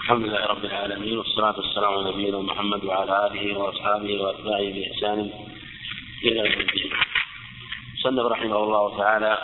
الحمد لله رب العالمين، والصلاة والسلام على نبينا محمد وعلى آله وأصحابه وأتباعه بإحسان إلى يوم الدين. صنف رحمه الله تعالى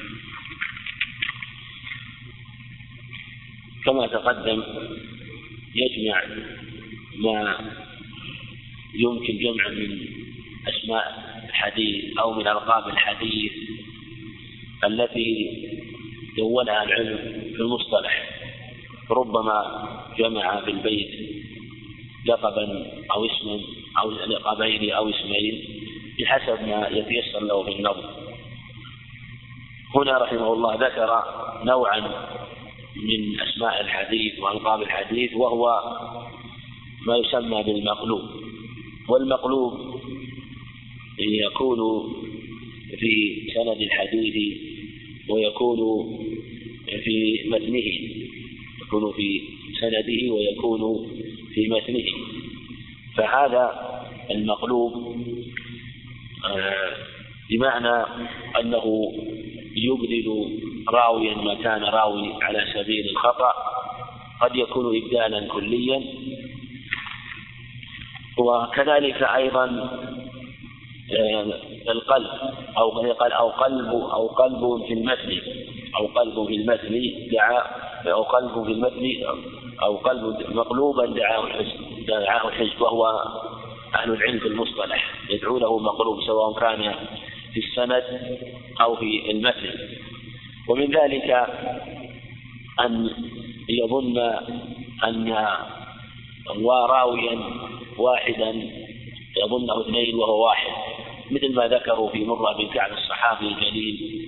كما تقدم يجمع ما يمكن جمع من أسماء الحديث أو من ألقاب الحديث التي دونها العلم في المصطلح. ربما جمع في البيت لقبا أو اسما أو لقبين أو اسمين بحسب ما يتيسر له في النظر. هنا رحمه الله ذكر نوعا من أسماء الحديث وألقاب الحديث، وهو ما يسمى بالمقلوب. والمقلوب يكون في سند الحديث ويكون في متنه، يكون في سنده ويكون في متنه. فهذا المقلوب بمعنى أنه يبدل راويا مكان راوي على سبيل الخطأ، قد يكون إبدالا كليا. وكذلك أيضا القلب أو قلب في المتن أو قلب مقلوبا دعاه الحزب، وهو أهل العلم في المصطلح يدعو له مقلوب سواء كان في السند أو في المتن. ومن ذلك أن يظن أن راويا واحدا يظنه اثنين وهو واحد، مثل ما ذكروا في مرة بن كعب الصحابي الجليل،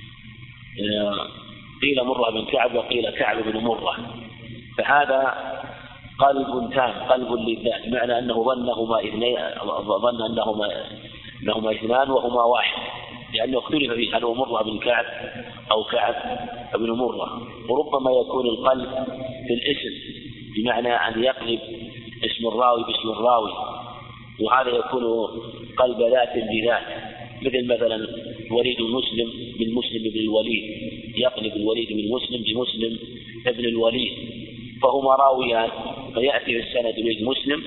قيل مرة بن كعب وقيل كعب بن مرة. فهذا قلب تام، قلب للذات، معنى أنه ظن أنهما اثنان وهما واحد، لأنه اختلف فيه هل هو مرة بن كعب أو كعب بن مرة. وربما يكون القلب في الاسم، بمعنى أن يقلب اسم الراوي باسم الراوي، وهذا يكون قلب ذات بذات، مثلا وليد مسلم من مسلم بن الوليد، يقلب الوليد من مسلم بمسلم ابن الوليد، فهما راويان، فيأتي في السند وليد مسلم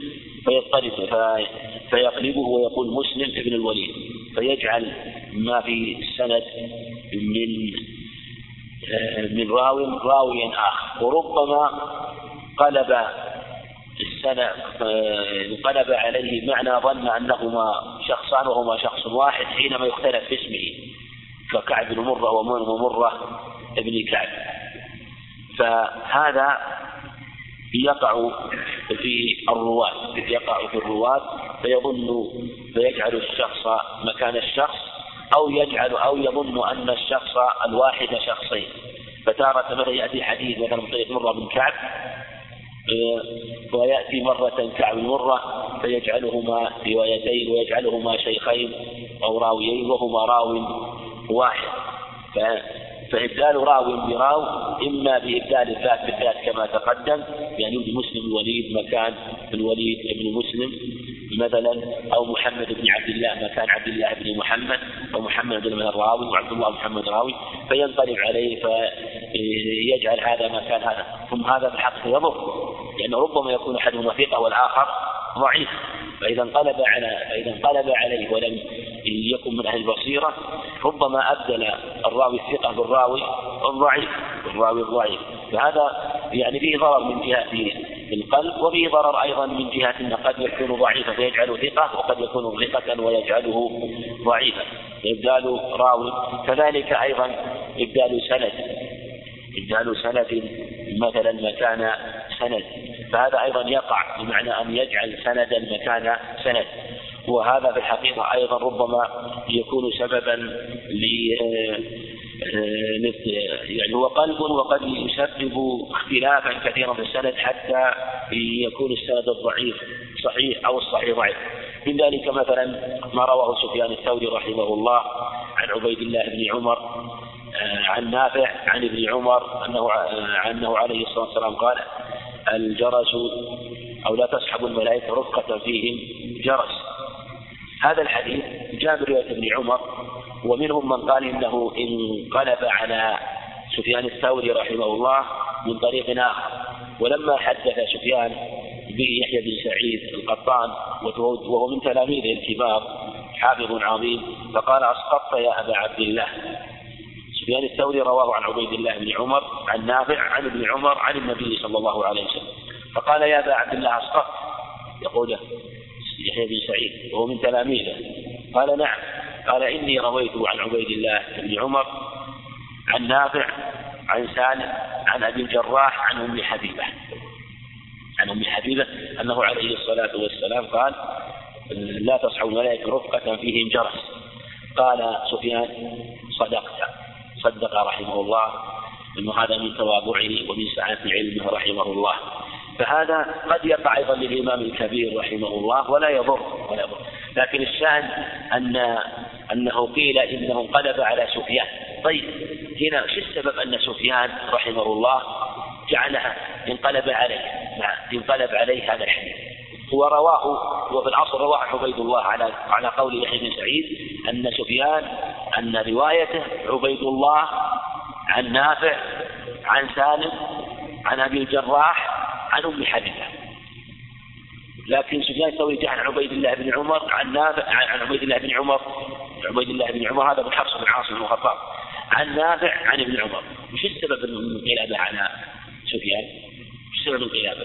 فيقلبه ويقول مسلم ابن الوليد، فيجعل ما في السند من راوي آخر. وربما قلب انقلب عليه معنى ظن أنهما شخصان وهما شخص واحد حينما يختلف في اسمه، ككعب بن مرة ومرة ابن كعب. فهذا يقع في الرواة فيجعل الشخص مكان الشخص، أو يظن أن الشخص الواحد شخصين. فتارة مثلا يأتي حديث مثلا من طريق مرة بن كعب ويأتي مرة كعب مرة، فيجعلهما روايتين ويجعلهما شيخين أو راويين وهما راو واحد. فإبدال راو براو إما بإبدال الذات بالذات كما تقدم، يعني بمسلم الوليد مكان الوليد ابن مسلم مثلا، أو محمد بن عبد الله مكان عبد الله بن محمد، أو محمد بن الراوي وعبد الله محمد راوي، فينقلب عليه فيجعل هذا مكان هذا. ثم هذا في الحق يضر، لأنه ربما يكون أحدهما ثقة والآخر ضعيف، فإذا انقلب عليه ولم يكن من أهل البصيرة ربما أبدل الراوي الثقة بالراوي الضعيف. فهذا يعني فيه ضرر من جهة القلب، وفيه ضرر أيضا من جهة أنه قد يكون ضعيفا فيجعله ثقة، وقد يكون ثقة ويجعله ضعيفا، إبدال راوي. كذلك أيضا إبدال سند مثلا مكان سند، فهذا أيضا يقع بمعنى أن يجعل سندا مكان سند، وهذا في الحقيقة أيضا ربما يكون سببا يعني هو قلب، وقد يسبب اختلافا كثيرا في السند حتى يكون السند الضعيف صحيح أو الصحيح ضعيف. من ذلك مثلا ما رواه سفيان الثوري رحمه الله عن عبيد الله بن عمر عن نافع عن ابن عمر أنه عليه الصلاة والسلام قال: الجرس أو لا تصحب الملائكة رفقة فيهم جرس. هذا الحديث جاء برواية ابن عمر، ومنهم من قال إنه انقلب على سفيان الثوري رحمه الله من طريق آخر، ولما حدث سفيان بيحيى بن سعيد القطان وهو من تلاميذه الكبار حافظ عظيم فقال أسقطت يا أبا عبد الله. سفيان الثوري رواه عن عبيد الله بن عمر عن نافع عن ابن عمر عن النبي صلى الله عليه وسلم فقال يا أبا عبد الله أسقطت، يقول يحيى بن سعيد وهو من تلاميذه. قال نعم. قال إني رويت عن عبيد الله بن عمر عن نافع عن سالم عن أبي الجراح عن أم حبيبة أنه عليه الصلاة والسلام قال لا تصحوا الملائكة رفقة فيهم جرس. قال سفيان صدق رحمه الله، إنه هذا من تواضعه ومن سعة علمه رحمه الله. فهذا قد يقع أيضا للإمام الكبير رحمه الله ولا يضر. لكن الشأن أنه قيل إنه انقلب على سفيان. طيب هنا شو السبب أن سفيان رحمه الله جعلها انقلب عليه هذا الحديث؟ هو رواه وفي العصر رواه عبيد الله على قول يحيى بن سعيد أن سفيان أن روايته عبيد الله عن نافع عن سالم عن أبي الجراح عن أم حبيبة. لكن سفيان الثوري جاء عن عبيد الله بن عمر عن نافع عن عبيد الله بن عمر هذا من حفص بن عاصم بن الخطاب عن نافع عن ابن عمر. وش السبب الانقلاب على سفيان؟ وش سبب الانقلاب؟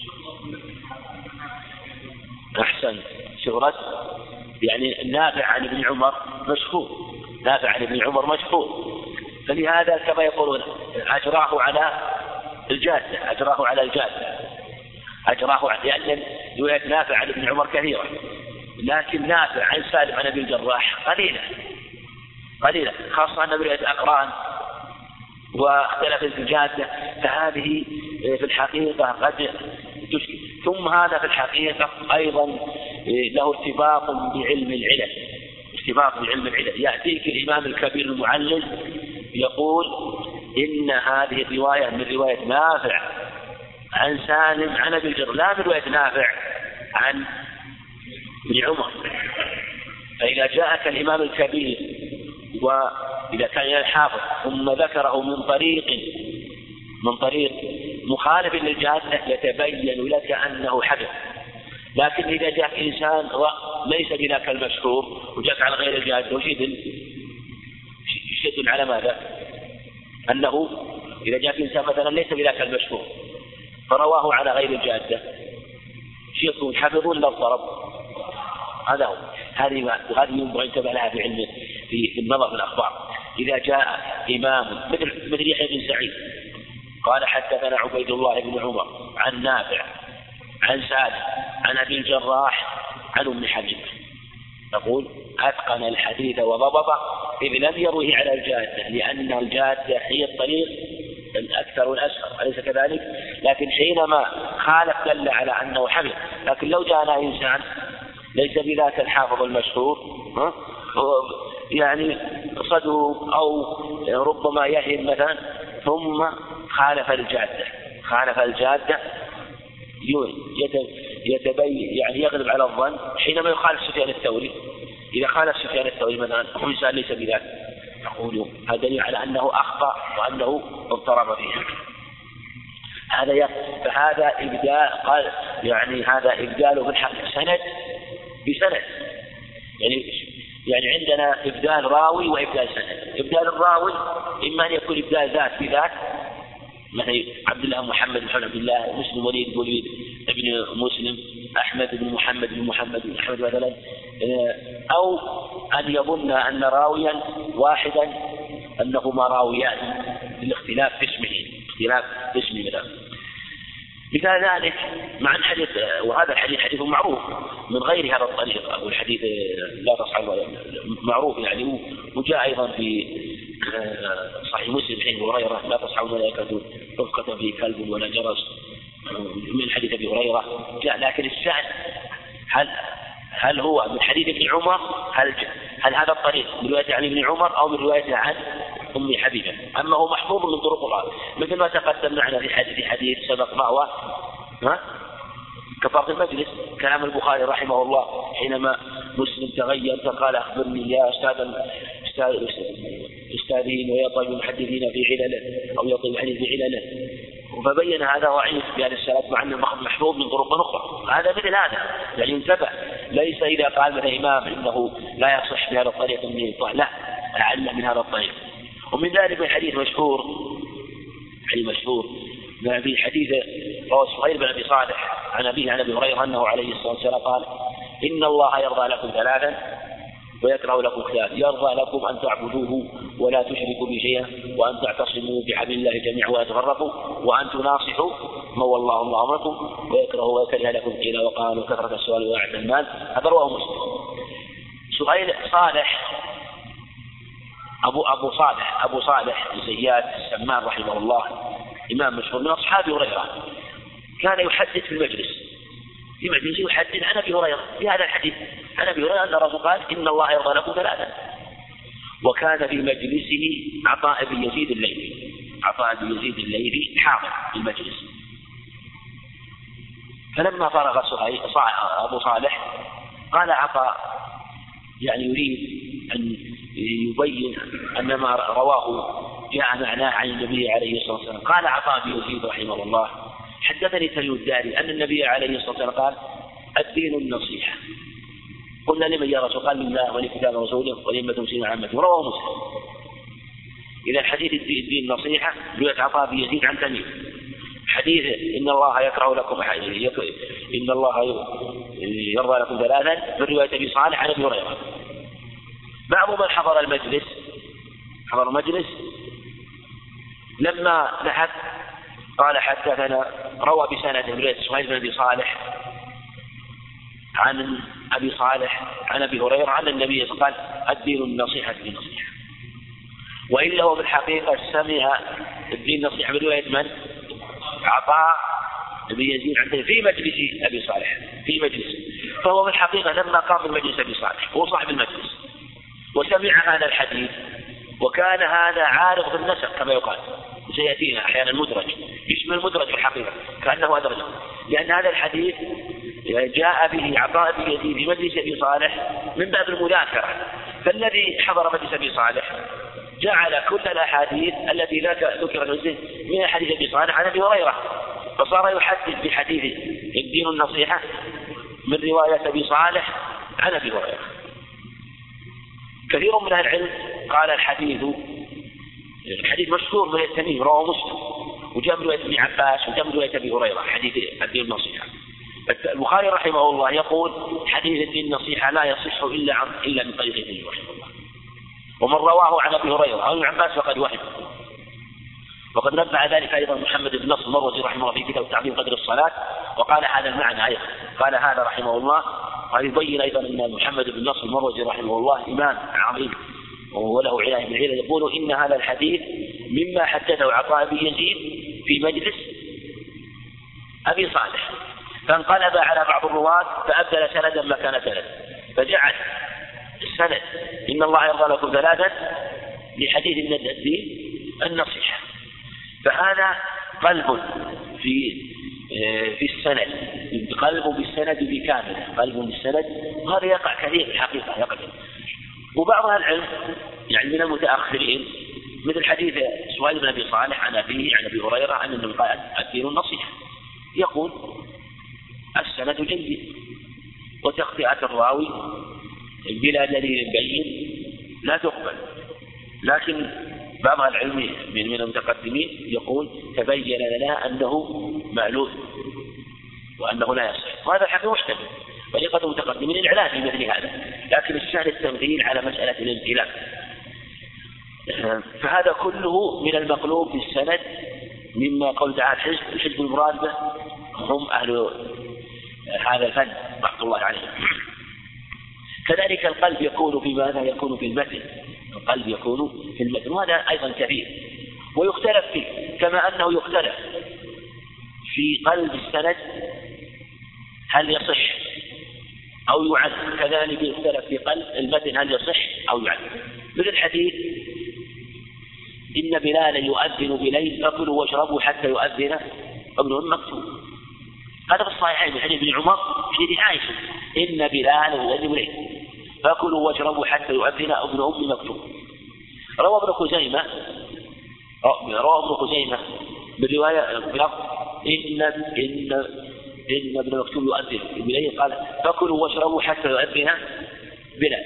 أحسن شهرة، يعني نافع عن ابن عمر مشهور، فلهذا كما يقولون أجراه على الجادة لأن رواية نافع عن ابن عمر كثيرة، لكن نافع عن سالم عن أبي الجراح قليلة خاصة أن رواية أقران واختلفت الجادة، فهذه في الحقيقة قد تشكل. ثم هذا في الحقيقة أيضا له ارتباط بعلم العلل. يأتيك الإمام الكبير المعلل يقول إن هذه الرواية من رواية نافع عن سالم عن أبي الجراح لا من رواية نافع عن ابن عمر. فإذا جاءك الإمام الكبير وإذا كان الحافظ ثم ذكره من طريق مخالف للجادة يتبين لك أنه حدث. لكن إذا جاءك إنسان ليس بذاك المشهور وجاءك على غير الجادة وش يدل على ماذا؟ أنه إذا جاءك إنسان مثلا ليس بذاك المشهور فرواه على غير الجادة يكون حفظون لو ضرب. هذا هو هذه ينبغي انتبه لها في علم في النظر في الأخبار. إذا جاء إمام مثل يحيى بن سعيد قال حدثنا عبيد الله بن عمر عن نافع عن سالم عن أبي الجراح عن أم حبيبة، نقول أتقن الحديث وضبطه إذ لم يروه على الجادة، لأن الجادة هي الطريق الأكثر والأسهل أليس كذلك؟ لكن حينما خالف دل على أنه حفظ. لكن لو جاءنا إنسان ليس بذاك الحافظ المشهور يعني صدوق أو ربما يهم مثلا ثم خالف الجادة يتبين يعني يغلب على الظن حينما يخالف سفيان الثوري. إذا خالف سفيان الثوري مثلا وإنسان ليس بذاك نقول هذا دليل على أنه أخطأ وأنه اضطرب فيه. فهذا إبدال قال يعني هذا إبداله بالحق سند بسند، يعني عندنا إبدال راوي وإبدال سند. إبدال الراوي إما أن يكون إبدال ذات بذات مثل عبد الله محمد بن عبد الله مسلم وليد ابن مسلم أحمد بن محمد بن أحمد مثلا، أو أن يظن أن راويا واحدا أنهما راويان بالاختلاف في اسمه مثلا. مثال ذلك مع الحديث، وهذا الحديث حديث معروف من غير هذا الطريق، أو الحديث لا تصحب معروف يعني، وجاء أيضا في صحيح مسلم حين هريرة لا تصحب الملائكة رفقة في كلب ولا جرس من حديث أبي هريرة جاء. لكن الشأن هل هو من حديث ابن عمر؟ هل هذا الطريق من رواية عن ابن عمر أو من رواية عن أم حبيبة؟ أما هو محفوظ من طرق الآن مثل ما تقدم معنا في حديث سبق ما هو كفارة المجلس كلام البخاري رحمه الله حينما مسلم تغير فقال أخبرني يا أستاذين ويطيب المحدثين في علله أو يطيب الحديث في علله فبين هذا ضعيف بهذا السند مع أنه محفوظ من طرق أخرى. هذا مثل هذا يعني انتبه، ليس إذا قال مثل الإمام إنه لا يصح بهذا الطريق لا، أعلم من هذا الطريق. ومن ذلك حديث مشهور في حديث رواه سهيل بن أبي صالح عن أبيه عن أبي هريرة أنه عليه الصلاة والسلام قال: إن الله يرضى لكم ثلاثا ويكره لكم ثلاث: يرضى لكم أن تعبدوه ولا تشركوا به شيئا، وأن تعتصموا بحبل الله جميعا ولا تفرقوا، وأن تناصحوا من والله الله أمركم، ويكره لكم قيل وقال وكثرة السؤال وإعادة المال. هذا رواه مسلم. سهيل صالح أبو صالح زياد السمان رحمه الله إمام مشهور من أصحاب هريرة، كان يحدث في المجلس يحدث عن أبي هريرة في هذا الحديث عن أبي هريرة أن الرسول قال: إن الله يرضى لكم ثلاثا. وكان في مجلسه عطاء بن يزيد الليثي حاضر في المجلس. فلما فرغ أبو صالح قال عطاء يعني يريد أن يبين أن ما رواه جاء معناه عن النبي عليه الصلاة والسلام. قال عطاء بن يزيد رحمه الله: حدثني تميم الداري أن النبي عليه الصلاة والسلام قال: الدين النصيحة. قلنا: لمن يا رسول؟ قال: لله ولكتاب رسوله ولأئمة المسلمين عامته. رواه مسلم. إذا حديث الدين النصيحة رواية عطاء بن يزيد عن تميم. حديث إن الله يكره لكم إن الله يرضى لكم ثلاثا من رواية أبي صالح عن أبي هريرة. بعض من حضر المجلس لما ذهب قال: حدثنا روى بسند رواية سهيل بن أبي صالح عن أبي صالح عن أبي هريرة عن النبي قال: الدين النصيحة وإلا هو بالحقيقة سمع الدين النصيحة من رواية من؟ عطاء بن يزيد عنده في مجلس أبي صالح في مجلس. فهو بالحقيقة لما قام من مجلس أبي صالح هو صاحب المجلس وسمع هذا الحديث، وكان هذا عارض بالنسق كما يقال، سيأتينا أحيانا مدرج يشمل المدرج في الحقيقة كأنه أدرج، لأن هذا الحديث جاء به عطاء بن يزيد في مجلس أبي صالح من باب المذاكرة. فالذي حضر مجلس أبي صالح جعل كل الأحاديث التي ذكرت من حديث أبي صالح عن أبي هريرة، فصار يحدث بحديث الدين النصيحة من رواية أبي صالح عن أبي هريرة. كثير من العلم قال الحديث مشهور من التميم رواه مسلم، وجاء من رواية ابن عباس وجاء من رواية أبي هريرة حديث الدين النصيحة. البخاري رحمه الله يقول: حديث الدين النصيحة لا يصح إلا من طريق ابن رحمه الله، ومن رواه عن أبي هريرة أو ابن عباس فقد وهم. وقد نبع ذلك أيضا محمد بن نصر المروزي رحمه الله في كتاب تعظيم قدر الصلاة، وقال هذا المعنى أيضا. قال هذا رحمه الله، ويبين أيضا أن محمد بن نصر المروزي رحمه الله إمام عظيم وله عناية بالعلم، يقول: إن هذا الحديث مما حدثه عطاء بن يزيد في مجلس أبي صالح، فانقلب على بعض الرواة فأبدل سندا مكان سند، فجعل السند إن الله يرضى لكم ثلاثا لحديث الدين النصيحة. فهذا قلب في السند، قلب بالسند بكامل، قلب بالسند، وهذا يقع كثير في الحقيقة يقع. وبعض العلم يعني من المتأخرين مثل حديث سهيل بن أبي صالح عن أبيه عن أبي هريرة عن النبي قال: الدين النصيحة، يقول السند جيد، وتخطئة الراوي بلا دليل بين لا تقبل. لكن بعض العلم من المتقدمين يقول: تبين لنا أنه معلول وأنه لا يصح، وهذا الحق محتمل، طريقة المتقدمين الإعلان في مثل هذا، لكن السهل التمثيل على مسألة الامتلاك. فهذا كله من المقلوب في السند، مما قول تعالى الحزب المراد به هم أهل هذا الفن رحمة الله عليهم. كذلك القلب يكون في ماذا؟ يكون في المتن، القلب يكون في المتن، وهذا أيضا كثير ويختلف فيه، كما أنه يختلف في قلب السند هل يصح أو يعد، كذلك يختلف في قلب المتن هل يصح أو يعد. مثل الحديث إن بلالا يؤذن بليل فكلوا واشربوا حتى يؤذن ابن أم مكتوم، هذا في الصحيحين من حديث ابن عمر في عائشة: إن بلالا يؤذن بليل فكلوا واشربوا حتى يؤذن ابن أم مكتوم. روى ابن خزيمة بالرواية بلفظ إن ابن مكتوم يؤذن إليه قال فكلوا واشربوا حتى يؤذن بلال.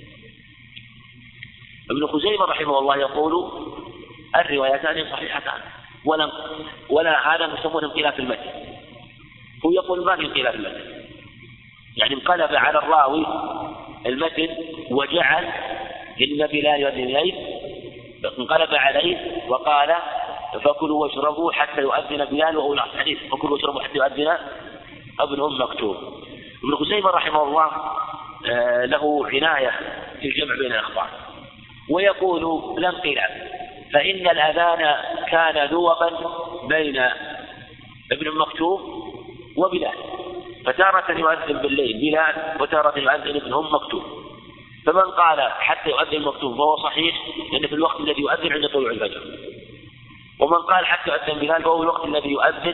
ابن خزيمة رحمه الله يقول الروايتان صحيحتان ولا هذا يسمونه انقلاب في المتن. هو يقول ما في انقلاب في المتن، يعني انقلب على الراوي المتن وجعل إن بلال يؤذن إليه، انقلب عليه وقال فكلوا واشربوا حتى يؤذن بلال، وهو الحديث فكلوا واشربوا حتى يؤذن ابن مكتوم. ابن خزيمة رحمه الله له عناية في الجمع بين الأخبار، ويقول لا انقلاب، فإن الأذان كان ذوبا بين ابن مكتوم وبلال، فتارة يؤذن بالليل بلال وتارة يؤذن ابن مكتوم، فمن قال حتى يؤذن مكتوم فهو صحيح لأن في الوقت الذي يؤذن عند طلوع الفجر، ومن قال حتى يؤذن بلال فهو الوقت الذي يؤذن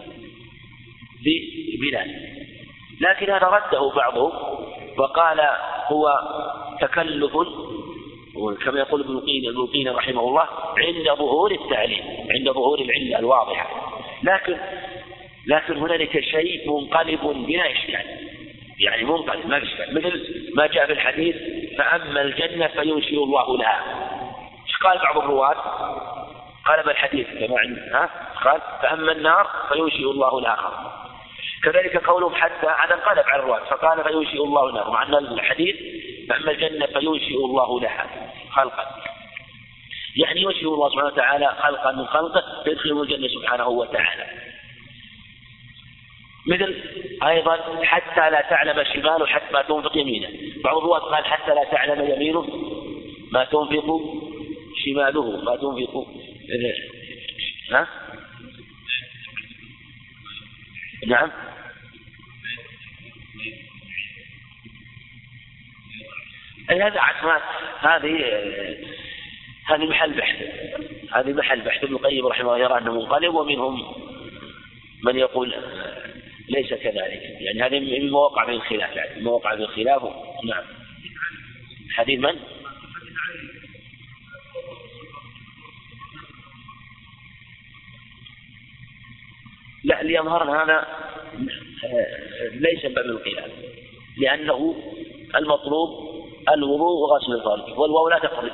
ببلال. لكن هذا رده بعضهم وقال هو تكلف، وكما يقول ابن القيم رحمه الله عند ظهور التعليل، عند ظهور العلة الواضحة، لكن هنالك شيء منقلب بلا إشكال، يعني منقلب ما إشكال، مثل ما جاء في الحديث فأما الجنة فينشئ الله لها. ايش قال بعض الرواة؟ قلب الحديث كما قال فأما النار فينشئ الله لها خلقا. كذلك قولهم حتى هذا انقلب على الرواة فقال فينشئ الله لها، مع أن الحديث فأما الجنة فينشئ الله لها خلقا، يعني ينشئ الله سبحانه وتعالى خلقا من خلقه يدخله الجنة سبحانه وتعالى. مثل أيضا حتى لا تعلم شماله حتى ما تنفق يمينه، بعض الرواة قال حتى لا تعلم يمينه ما تنفق شماله ما تنفق نعم هذا عسمات، هذه محل بحث ابن القيم رحمه الله يرى أنه منقلب، ومنهم من يقول ليس كذلك، يعني هذه من مواقع في الخلاف نعم. حديث من؟ لا ليظهر هذا ليس باب الخلاف، لأنه المطلوب الوضوء وغسل الفرج، والواو لا تقتضي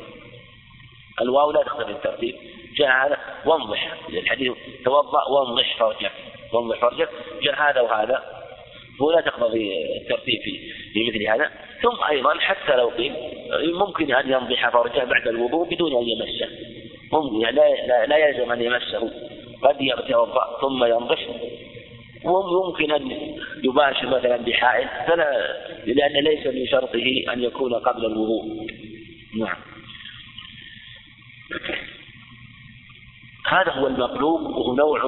الترتيب، جاء هذا وانضح الحديث توضأ وانضح فرجك، جاء هذا وهذا، ولا تقتضي الترتيب في مثل هذا. ثم أيضا حتى لو قيل ممكن أن ينضح فرجه بعد الوضوء بدون أن يمسه، ممكن لا يلزم أن يمسه، قد يتوضأ ثم ينضح، وممكن أن يباشر مثلا بحائل، لأن ليس من شرطه أن يكون قبل الوضوء. نعم هذا هو المطلوب، وهو نوع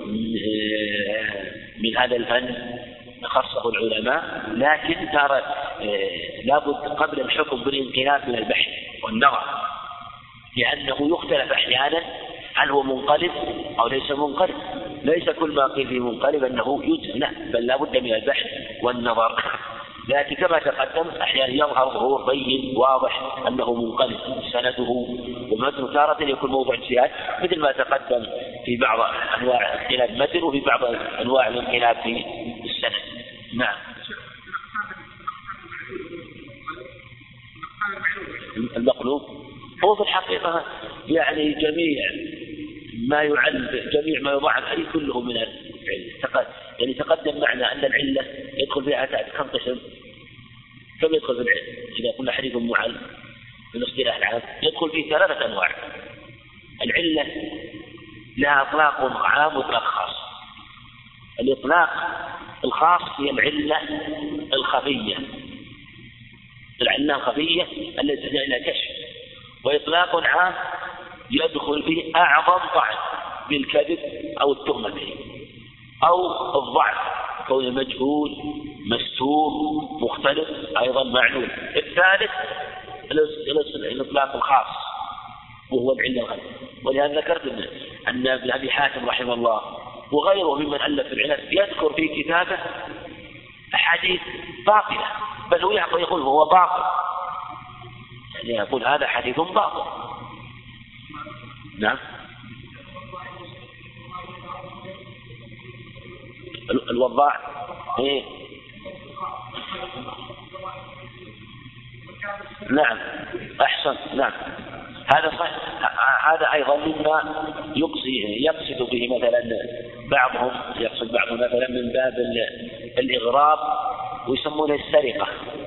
من هذا الفن خصه العلماء، لكن ترى لابد قبل الحكم بالانقلاب من البحث والنظر، لأنه يختلف أحيانا هل هو منقلب أو ليس منقلب، ليس كل ما قيل فيه منقلب أنه يجزم، لا، بل لابد من البحث والنظر. لكن كما تقدم أحيانا يظهر ظهور بين واضح أنه منقلب سنده ومتن، تارة يكون موضوع اجتهاد مثل ما تقدم في بعض أنواع اختلاف المتن وفي بعض أنواع الانقلاب في السند. نعم المقلوب هو في الحقيقة يعني جميع ما يضاعف عليه كله من العلة، يعني تقدم معنا أن العلة يدخل فيها كم قسم، كم يدخل في العلة؟ إذا قلنا حديث معل في الاصطلاح العام يدخل فيه 3 أنواع. العلة لها إطلاق عام وإطلاق خاص. الإطلاق الخاص هي العلة الخفية، التي تحتاج إلى كشف. وإطلاق عام يدخل فيه أعظم طعن بالكذب أو التهمة به أو الضعف، كون مجهول مستور مختلف أيضا معلول. الثالث الإطلاق الخاص وهو العلة الخفية. ولهذا ذكرت أن ابن أبي حاتم رحمه الله وغيره ممن ألف في العلل يذكر في كتابه أحاديث باطلة، بل هو يقول هو باطل، يعني يقول هذا حديث باطل. نعم الوضاع إيه؟ نعم أحسن نعم هذا صحيح. هذا أيضا مما يقصد به مثلا بعضهم مثلا من باب الإغراب ويسمونه السرقة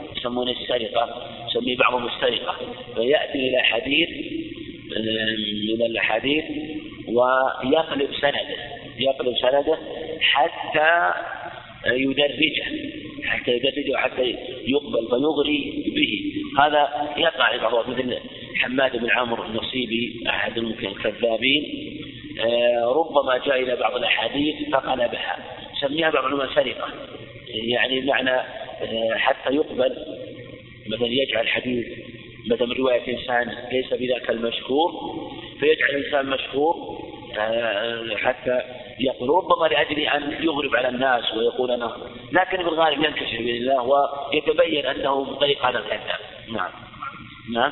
يسميه بعضهم السرقة فيأتي إلى حديث من الحديث ويقلب سنده حتى يدرجه حتى يقبل فيغري به. هذا يقع بعض مثل حماد بن عمرو النصيبي أحد الكذابين ربما جاء إلى بعض الأحاديث فقلبها سميها بعض العلماء سرقة يعني معنى حتى يقبل مثلا يجعل حديث مثلا من رواية إنسان ليس بذاك المشهور فيجعل إنسان مشهور حتى يقول ربما لأجل أن يغرب على الناس ويقول أنه لكن بالغالب ينكشف بإذن الله ويتبين أنه من طريق هذا الكذاب. نعم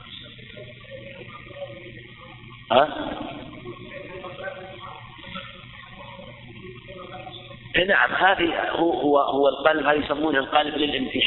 نعم هذه هو القلب هذه يسمونه القلب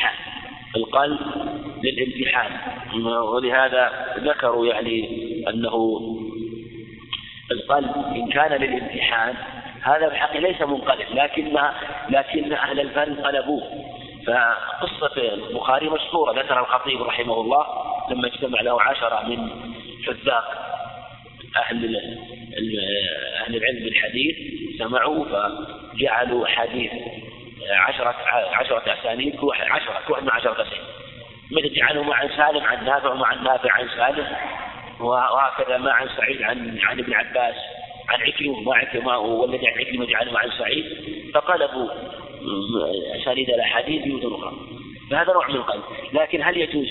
للامتحان ولهذا ذكروا يعني أنه القلب إن كان للامتحان هذا بحق ليس منقلب لكن أهل الفن قلبوه. فقصة البخاري مشهورة ذكر الخطيب رحمه الله لما اجتمع له 10 من حذاق أهل العلم بالحديث سمعوا فجعلوا حديث 10 أسانيد كل واحد من 10 أسانيد مثل جعلوا عن سالم عن نافع وعن نافع عن سالم وهكذا ما عن سعيد عن ابن عباس عن عكرمة والذي عن عكرمة جعلوا عن سعيد فقلبوا أسانيد الأحاديث بوجوه أخرى. فهذا نوع من القلب. لكن هل يجوز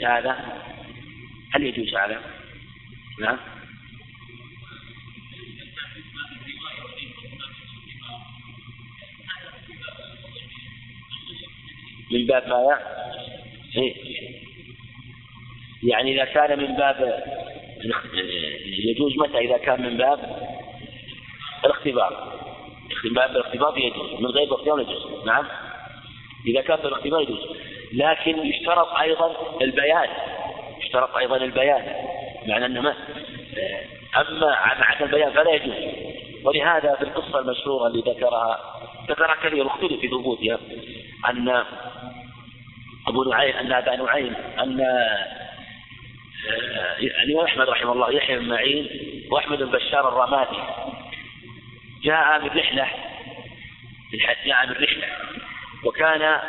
هذا؟ نعم من باب ما يعني إذا كان من باب يجوز متى إذا كان من باب الاختبار يجوز من غير الاختبار يجوز. نعم إذا كان بالاختبار يجوز لكن يشترط أيضا البيان معنى أنه أما عن البيان فلا يجوز. ولهذا في القصة المشهورة اللي ذكرها كثير واختلف في ثبوتها أن أبا نعيم أن الإمام أحمد رحمه الله يحيى بن معين وأحمد بن بشار الرمادي جاء من رحلة وكان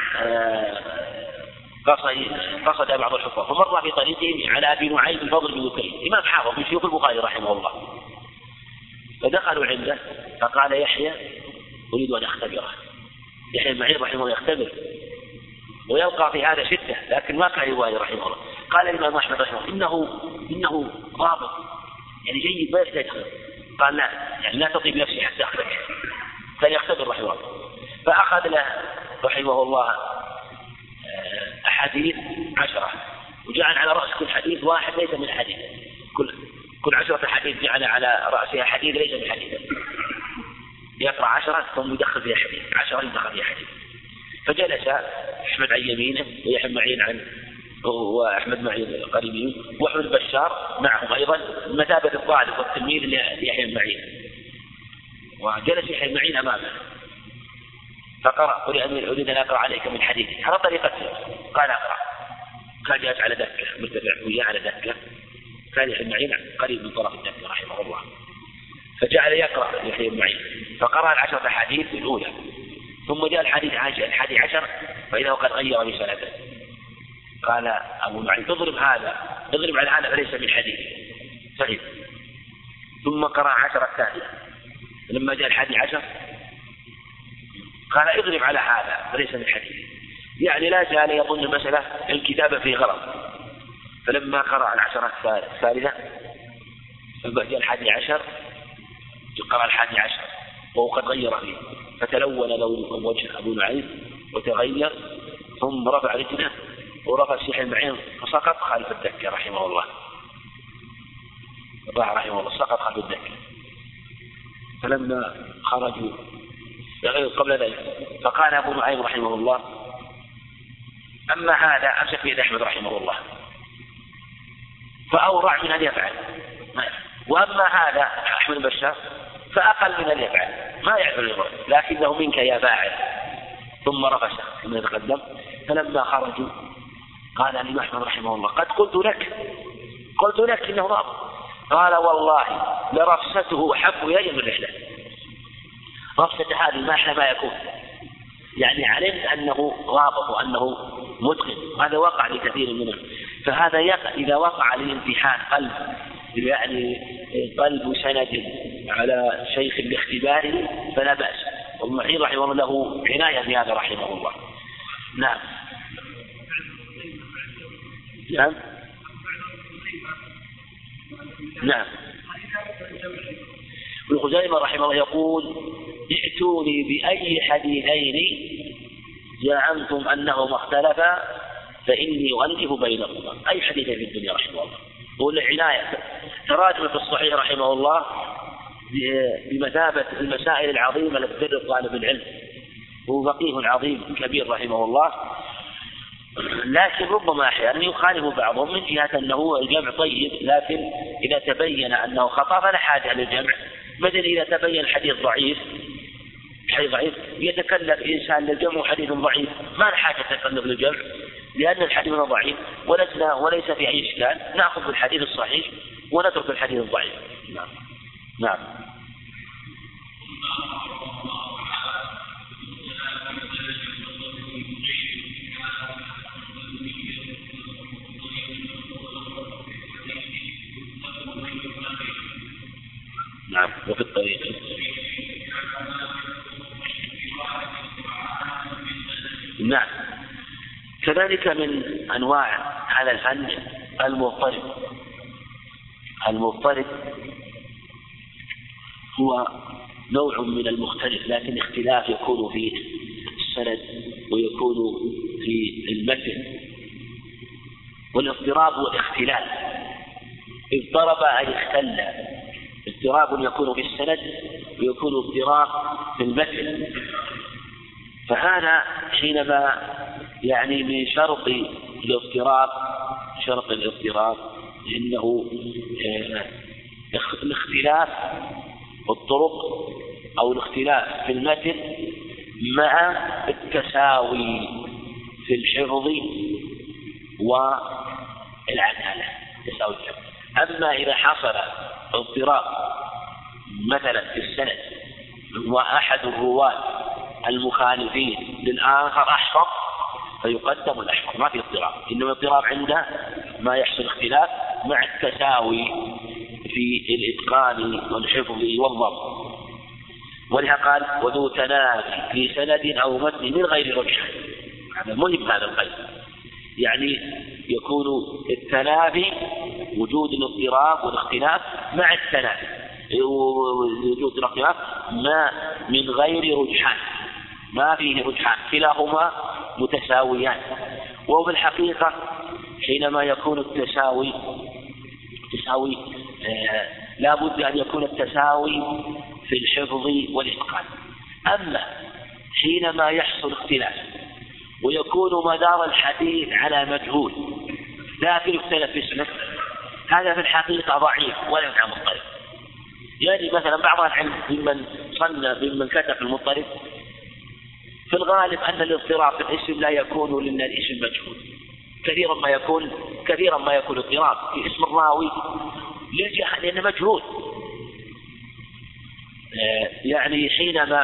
قصد بعض الحفاظ فمر في طريقهم على أبي نعيم الفضل بن دكين إمام حافظ من شيوخ البخاري رحمه الله فدخلوا عنده فقال يحيى أريد أن أختبره. يحيى بن معين رحمه الله يختبر ويلقى في هذا شدة لكن ما كان يبالي رحمه الله. قال الإمام أحمد رحمه الله إنه ضابط يعني جيد ما يحتاج قال لا يعني لا تطيب نفسي حتى أخرج كان يختبر رحمه الله. فأخذ له رحمه الله أحاديث 10 وجعل على رأس كل حديث واحد ليس من حديث كل 10 حديث جعل على رأسها حديث ليس من حديث يقرأ 10 ثم يدخل فيها حديث 10 يدخل فيها حديث. فجلس أحمد عن يمينه ويحيى معين وأحمد معين قريبين وأحمد بشار معهم أيضا مثابة الطالب والتلميذ ليحيى معين وجلس يحيى معين أمامه فقرأ قل أريد أن أقرأ عليك من حديثي. هذا طريقته قال أقرأ كان جالس على دكة مرتفع وياه على دكة كان يحيى معين قريب من طرف الدكة رحمه الله فجعل يقرأ يحيى معين فقرأ 10 حديث الأولى ثم جاء الحديث 11 فإذا قد غير بسنده قال أبو نعيم تضرب على هذا فليس من حديث صحيح. ثم قرأ 10 الثانية لما جاء 11 قال اضرب على هذا فليس من حديث يعني لا زال يظن المسألة الكتابة في غلط. فلما قرأ 10 الثالثة لما جاء 11 قرأ 11 وهو قد غير فيه فتلون لون وجه أبو نعيم وتغير ثم رفع رجله ورفع يحيى معين فسقط خلف الدكة رحمه الله سقط خلف الدكة. فلما خرجوا قبل ذلك. فقال أبو نعيم رحمه الله: أما هذا أمسك بيد أحمد رحمه الله، فأورع من أن يفعل، وأما هذا أحمد بشار فأقل من أن يفعل، ما يعمل، لكنه منك يا فاعل. ثم رفس كما يتقدم. فلما خرجوا قال الإمام أحمد رحمه الله: قد قلت لك إنه ضابط. قال: والله لرفسته أحب إلي من رحلة. رفسة هذه ما أحلى ما يكون، يعني علمت أنه ضابط وأنه متقن. هذا وقع لكثير منهم. فهذا إذا وقع لامتحان قلب، يعني قلب سند على شيخ باختباره، فلا بأس. ابن معين رحمه الله له عناية بهذا رحمه الله. نعم. نعم. نعم. ابن خزيمة رحمه الله يقول: ائتوني بأي حديثين زعمتم أنهما اختلفا فإني أؤلف بينهما. أي حديث في الدنيا رحمه الله. والعناية تراجم في الصحيح رحمه الله بمثابة المسائل العظيمة التي تدرس طالب العلم. هو فقيه عظيم كبير رحمه الله، لكن ربما أحيانا يخالف بعضهم من جهة أنه الجمع طيب، لكن إذا تبين أنه خطأ فلا حاجة للجمع. مثل إذا تبين حديث ضعيف يتكلف إنسان للجمع حديث ضعيف، ما الحاجة تكلف للجمع لأن الحديث ضعيف وليس في أي إشكال، نأخذ بالحديث الصحيح ونترك الحديث الضعيف. نعم. نعم. نعم. وفي الطريق. نعم. كذلك من أنواع هذا الفن المضطرب هو نوع من المختلف، لكن اختلاف يكون في السند ويكون في المتن. والاضطراب والاختلاف، اضطرب أي اختل، اضطراب يكون في السند ويكون اضطراب في المتن. فهذا حينما يعني من شرط الاضطراب إنه الاختلاف الطرق أو الاختلاف في المتن مع التساوي في الحفظ والعدالة. أما إذا حصل اضطراب مثلا في السند وأحد الرواة المخالفين للآخر أحفظ فيقدم الأحفظ، ما في اضطراب. إنما اضطراب عنده ما يحصل اختلاف مع التساوي في الإتقان والحفظ والضبط. ولها قال: وذو تنافي في سند أو متن من غير رجحة. هذا مهم، هذا القيد، يعني يكون التنافي وجود الاضطراب والاختلاف مع التنافي، وجود الاختلاف ما من غير رجحان، ما فيه رجحان، كلاهما متساويان. وفي الحقيقة حينما يكون التساوي لا بد أن يكون التساوي في الحفظ والإتقان. أما حينما يحصل اختلاف ويكون مدار الحديث على مجهول لكن يختلف في اسمه، هذا في الحقيقة ضعيف ولا يدعى مضطرب. يعني مثلا بعض العلم ممن كتب المضطرب في الغالب أن الاضطراب في الاسم لا يكون لأن الاسم مجهول، كثيرا ما يكون اضطراب في اسم الراوي للجهة لأنه مجهول. يعني حينما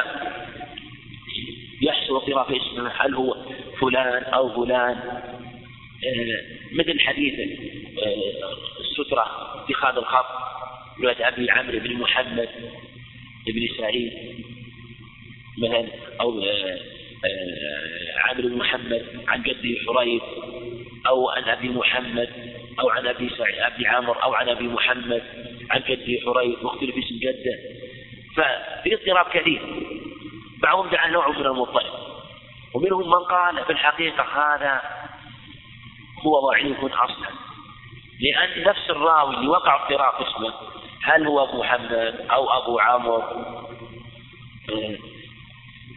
يحصل اضطراب في اسمه هل هو فلان أو فلان، مثل حديث السترة اتخاذ الخط رواية أبي عمرو بن محمد بن سعيد مثلا، أو عمرو بن محمد عن جده حريث، أو عن أبي محمد، أو عن أبي عمرو، أو عن أبي محمد عن جده حريث، مختلف اسم جده. ففي اضطراب كثير، بعضهم جعل نوع من المضطرب، ومنهم من قال في الحقيقة هذا هو ضعيف أصلا، لأن نفس الراوي اللي وقع اضطراب اسمه هل هو أبو محمد أو أبو عمرو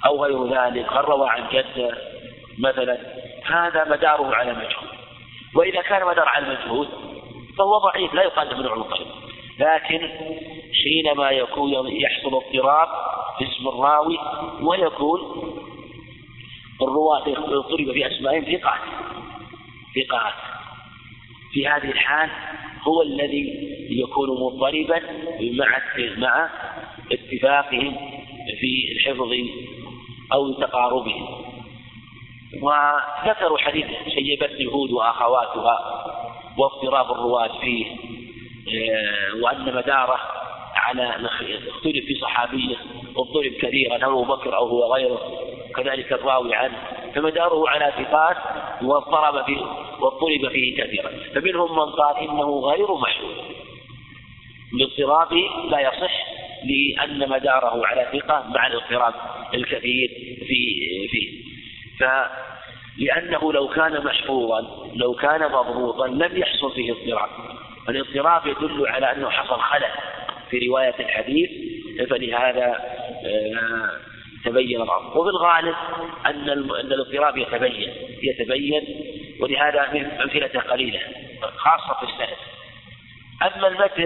أو غير ذلك، قد روى عن جدة مثلا، هذا مداره على مجهول. وإذا كان مدار على المجهول فهو ضعيف لا يقال من المضطرب. لكن حينما يحصل اضطراب في اسم الراوي ويكون الرواة اضطرب في أسمائهم ثقات، في هذه الحال هو الذي يكون مضطربا مع اتفاقهم في الحفظ أو تقاربهم. وذكروا حديث شيبت اليهود وأخواتها واضطراب الرواة فيه، وأن مداره على اختلف في صحابيه واضطرب كثيرا أبو بكر أو هو غيره، كذلك الراوي عنه، فمداره على ثقات واضطرب فيه كثيرا. فمنهم من قال إنه غير محفوظ الاضطراب لا يصح لأن مداره على ثقة مع الاضطراب الكثير فيه. لأنه لو كان محفوظا لو كان مضبوطا لم يحصل فيه اضطراب. الاضطراب يدل على أنه حصل خلل في رواية الحديث، فلهذا تبين الأمر. وفي الغالب أن الاضطراب يتبين، ولهذا من أمثلة قليلة خاصة في السند. أما المتن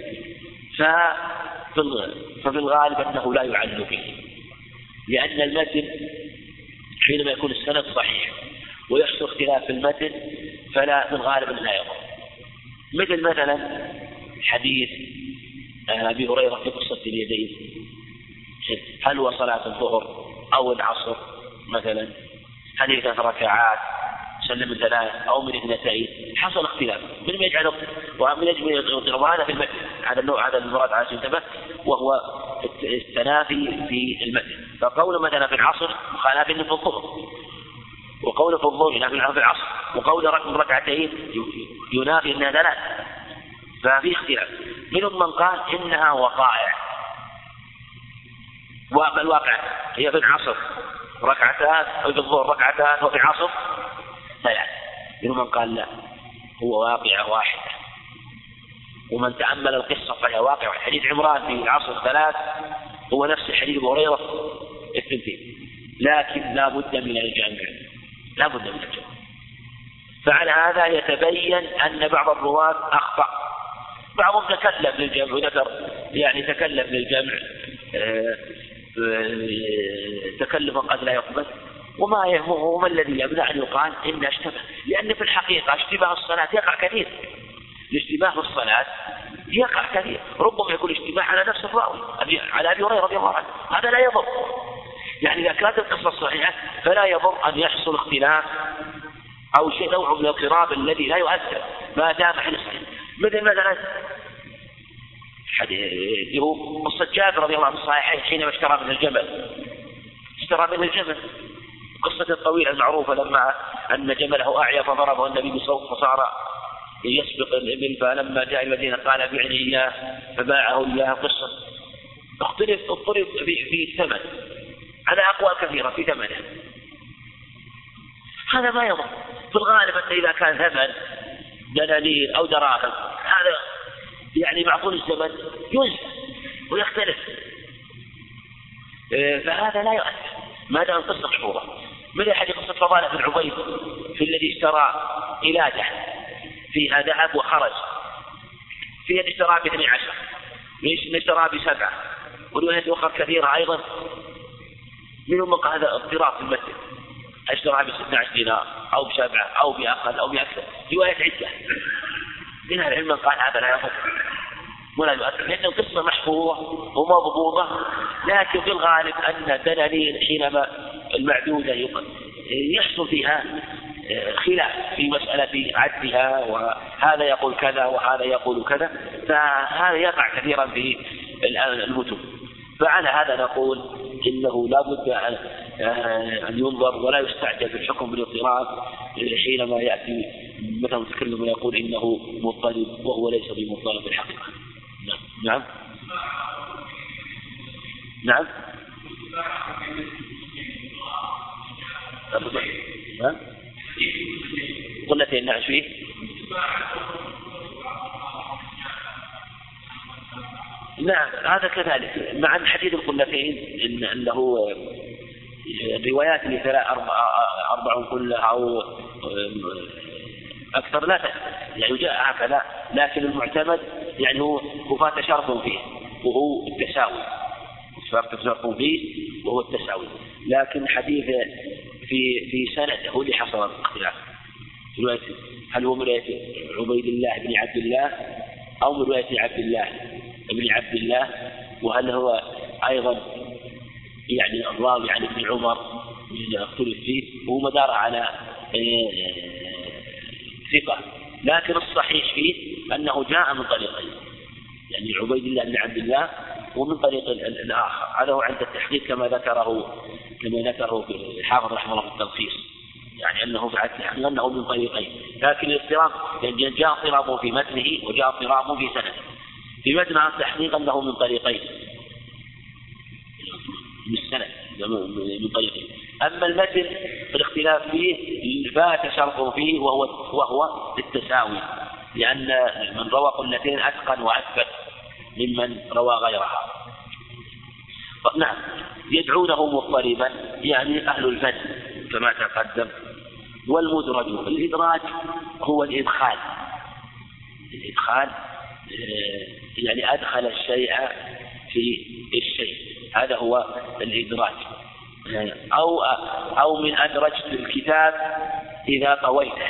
ففي الغالب أنه لا يعل به، لأن المتن حينما يكون السند صحيح ويحصل اختلاف في المتن فلا في الغالب لا يضر. مثلا حديث أبي هريرة في قصة اليدين، هل هو صلاة الظهر أو العصر مثلا، هل هي 3 ركعات سلم من 3 أو من 2، حصل اختلاف من يجعل ومن يجب هذا في المتن. هذا النوع هذا المراد على سنتبه، وهو التنافي في المتن. فقول مثلا في العصر خلاف في الظهر، وقول في الظهر ينافي في العصر، وقول ركعتين ينافي انها 3، ففي اختلاف. منهم من قال انها وقائع، والواقع هي في العصر ركعتان وفي الظهر ركعتان وفي العصر 3. منهم من قال لا، هو واقعة واحدة. ومن تأمل القصة فهي واقعة. حديث عمران في العصر 3 هو نفس حديث أبي هريرة 2، لكن لا بد من الجمع. فعلى هذا يتبين أن بعض الرواة أخطأ، بعضهم تكلم للجمع وذكر تكلم للجمع تكلم قد لا يقبل، وما الذي يمنع أن يقال إن اشتبه، لأن في الحقيقة اشتباه الصلاة يقع كثير. الاشتباه في الصلاة يقع كثير، ربما يكون اشتباه على نفس الراوي على أبي هريرة رضي الله عنه، هذا لا يضر. إذا كانت القصة صحيحة فلا يضر أن يحصل اختلاف أو شيء نوع من الاضطراب الذي لا يؤثر ما دام على صحيح. مثلا حديث قصة جابر رضي الله عنه الصحيحين حينما اشترى من الجمل، قصة الطويلة المعروفة لما أن جمله أعيا فضربه النبي بصوت فصار يسبق الإبل، فلما جاء المدينة قال بعني إياه فباعه إياه. قصة اضطرب في الثمن على أقوال كثيرة في ثمنه، هذا ما يضر. في الغالب أن إذا كان ثمن دنانير أو دراهم هذا مع طول الزمن ينسى ويختلف، فهذا لا يؤثر ما دام القصة محفوظة. مثل حديث قصة فضالة بن عبيد في الذي اشترى إلادة فيها ذهب وخرج، فيها اشترى ب12 اشترى ب7، وروايات أخرى كثيرة أيضا. منهم من قال هذا اضطراب في المسجد، اشترى ب16 دينار أو ب7 أو بأقل أو بأكثر، روايات عدة. من أهل العلم قال هذا لا يضر ولا يؤثر، لأن القصة محفوظة ومضبوطة. لكن في الغالب أن الدنانير حينما المعدودة يحصل فيها خلاف في مسألة عدها، وهذا يقول كذا وهذا يقول كذا، فهذا يقع كثيرا في المتون. فعلى هذا نقول إنه لا بد أن ينظر ولا يستعجل في الحكم بالاضطراب حينما يأتي مثلا متكلم ويقول إنه مضطرب وهو ليس بمضطرب في الحقيقة. نعم قلت إن فيه نعم هذا كذلك مع الحديث القلتين إنه الروايات اللي 4 كلها أو أكثر لا يعني جاء هكذا، لكن المعتمد يعني هو فات شرط فيه وهو التساوي، فات شرط فيه وهو التساوي. لكن حديث في سنة هو اللي حصل الاختلاف، هل هو من رواية عبيد الله بن عبد الله أو من رواية عبد الله بن عبد الله، وهل هو أيضا يعني الراوي عن ابن عمر اللي اختلف فيه، وهو مدار على ثقة. لكن الصحيح فيه أنه جاء من طريقين، يعني عبيد الله بن عبد الله ومن طريق الآخر. هذا هو عند التحقيق كما ذكره الحافظ رحمه الله في التلخيص، يعني أنه في التحقيق أنه من طريقين، لكن الاضطراب يعني جاء اضطراب في متنه وجاء اضطراب في سنده. في متن التحقيق أنه من طريقين من السند من طريقين. أما المتن في الاختلاف فيه فات شرط فيه وهو التساوي، لأن من روى قلتين أتقن وأثبت ممن روى غيرها. نعم، يدعونه مضطربا يعني أهل الفن كما تقدم. والمدرج، الإدراج هو الإدخال يعني أدخل الشيء في الشيء، هذا هو الإدراج. أو من أدرجت الكتاب إذا طويته،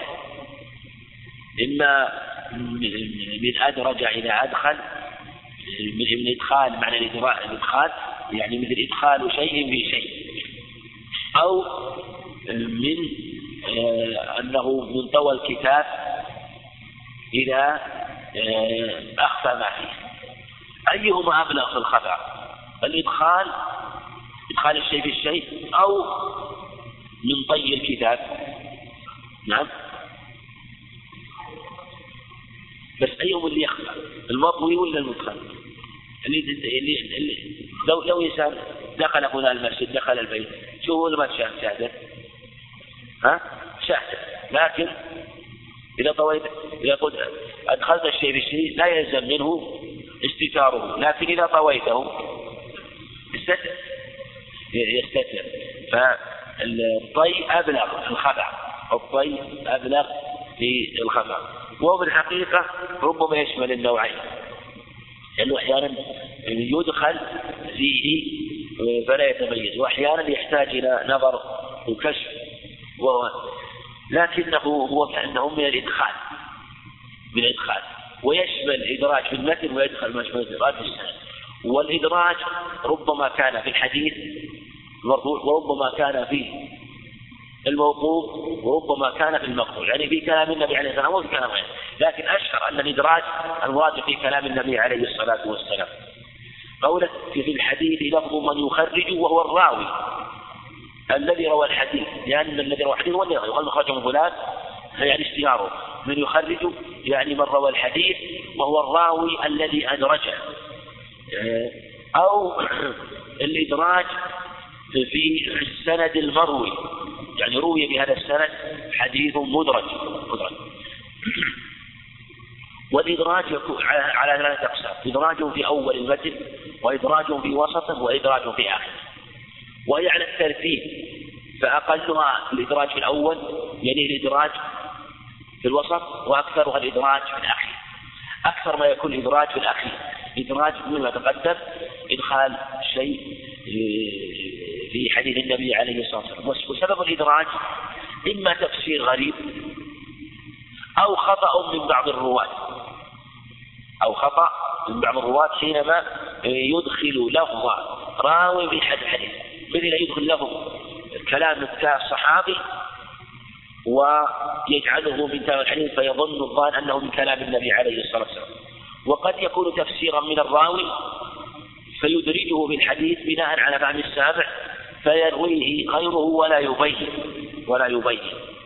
إما من أدرج إذا أدخل، من إدخال معنى الإدخال يعني مثل إدخال شيء في شيء، أو من أنه من طوى الكتاب إذا أخفى ما فيه. أيهما أبلغ في الخفاء؟ الإدخال إدخال الشيء في الشيء، أو من طي الكتاب؟ نعم، بس أيهم اللي يخفى، المطوي ولا المدخل؟ لو إنسان دخل هنا المسجد دخل البيت، شو هو اللي ما شاهده؟ شاهده. لكن إذا قلت أدخلت الشيء في الشيء لا يلزم منه استتاره، لكن إذا طويته يستتر. فالطي أبلغ في الخفع، الطي أبلغ في الخفع. وهو بالحقيقة ربما يشمل النوعين، لأنه أحيانا يدخل فيه فلا يتميز، وأحيانا يحتاج إلى نظر وكشف، لكنه هو كأنه من الإدخال ويشمل إدراج في المتن ويدخل مشمل الإدراج في السند. والإدراج ربما كان في الحديث المرفوع، وربما كان في الموقوف، وربما كان في المقطوع، يعني في كلام النبي عليه الصلاة والسلام وفي كلام غيره. لكن أشهر أن الإدراج المراد في كلام النبي عليه الصلاة والسلام. قوله في الحديث لفظ من يخرج وهو الراوي الذي روى الحديث، لأن الذي روى الحديث هو الذي يقال مخرج من فلان، يعني اشتهاره. من يخرج يعني من روى الحديث وهو الراوي الذي أدرجه. أو الإدراج في السند المروي، يعني روي بهذا السند حديث مدرج. والإدراج يكون على 3 أقسام: إدراج في أول المتن، وإدراج في وسطه، وإدراج في آخره. وهي على الترتيب، فأقلها الإدراج في الأول، يعني الإدراج في الوسط، وأكثرها الإدراج في الأخير. أكثر ما يكون الإدراج في الأخير، إدراج مما تقدم، إدخال شيء في حديث النبي عليه الصلاة والسلام. وسبب الإدراج إما تفسير غريب، أو خطأ من بعض الرواة، حينما يدخل لفظ راوي في حديث، مثل يدخل لفظ كلام الصحابي ويجعله من كلام الحديث فيظن الظان أنه من كلام النبي عليه الصلاة والسلام. وقد يكون تفسيرا من الراوي فيدرجه في الحديث بناء على فهم السامع، فيرويه غيره ولا يبين.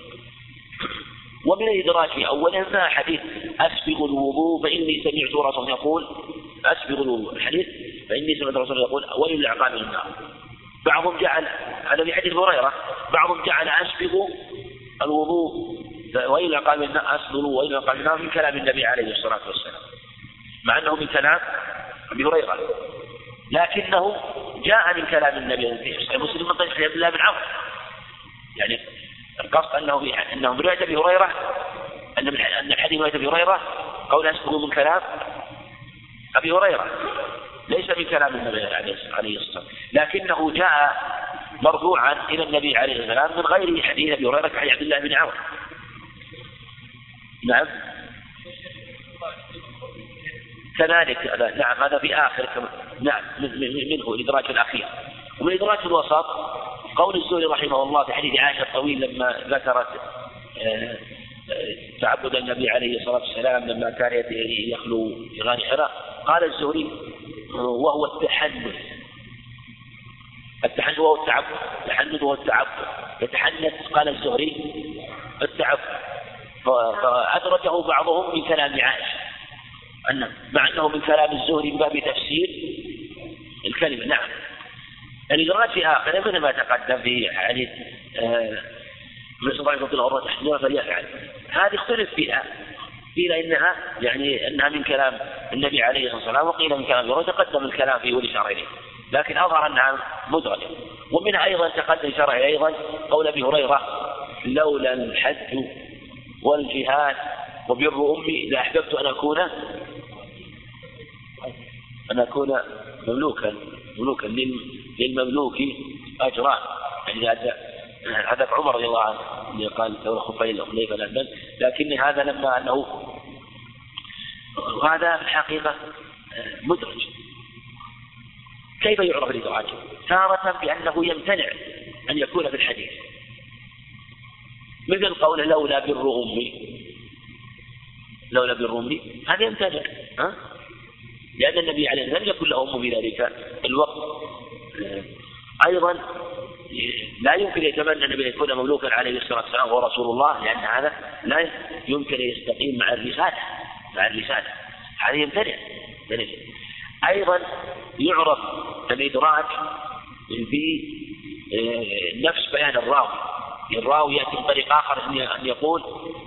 ومن الإدراج في أوله ما حديث أسبغ الوضوء فإني سمعت رسول يقول، أسبغ الوضوء الحديث فإني سمعت رسول يقول ويل العقاب من النار. بعضهم جعل هذا في حديث هريرة، بعضهم جعل أسبغ الوضوء ويل العقاب من النار، أسبغ ويل العقاب من النار من كلام النبي عليه الصلاة والسلام، مع أنه من كلام أبي هريرة، لكنه جاء من كلام النبي في صحيح مسلم من طريق عبد الله بن عمرو. يعني القصد أنه من رواية أبي هريرة أن الحديث رواية أبي هريرة قول أسكت من كلام أبي هريرة ليس من كلام النبي عليه الصلاة والسلام، لكنه جاء مرفوعا إلى النبي عليه الصلاة والسلام من غير حديث أبي هريرة كحديث عبد الله بن عمرو. نعم كذلك. نعم هذا في آخر. نعم منه الإدراج الأخير. ومن الإدراج الوسط قول الزهري رحمه الله في حديث عائشة الطويل لما ذكرت تعبد النبي عليه الصلاة والسلام لما كان يخلو في غار حراء، قال الزهري وهو التحنث. التحنث وهو التعبد. التحنث وهو التعبد. يتحنث قال الزهري التعبد، فأدرجه بعضهم من كلام عائشة مع أنه من كلام الزهري من باب تفسير الكلمة. نعم الإدراج في آخر مثل ما تقدم في حديث من استطاع أن يطيل عروة تحديدها فليفعل. هذه اختلف فيها، قيل إنها يعني أنها من كلام النبي عليه الصلاة والسلام، وقيل من كلام الرسول. تقدم الكلام فيه والإشارة إليه، لكن أظهر أنها مدرجة. ومنها أيضا تقدم شرعه أيضا قول أبي هريرة لولا الحج والجهاد وبر أمي لأحببت أن أكون مملوكا للمملوك أجران. يعني هذا عمر رضي الله عنه اللي قال لولا خفين لأخليف الأبد، لكن هذا لما أنه وهذا في الحقيقة مدرج. كيف يعرف الإدراج؟ تارة بأنه يمتنع أن يكون في الحديث، مثل قول لولا بر أمي هذا يمتنع، لأن النبي عليه الصلاة والسلام لم يكن له أم في ذلك الوقت. أيضا لا يمكن يتمنى النبي أن يكون مملوكا عليه الصلاة والسلام وهو رسول الله، لأن هذا لا يمكن يستقيم مع الرسالة. هذا يمتنع. أيضا يعرف الإدراج في نفس بيان الراوي يأتي بطريق آخر أن يقول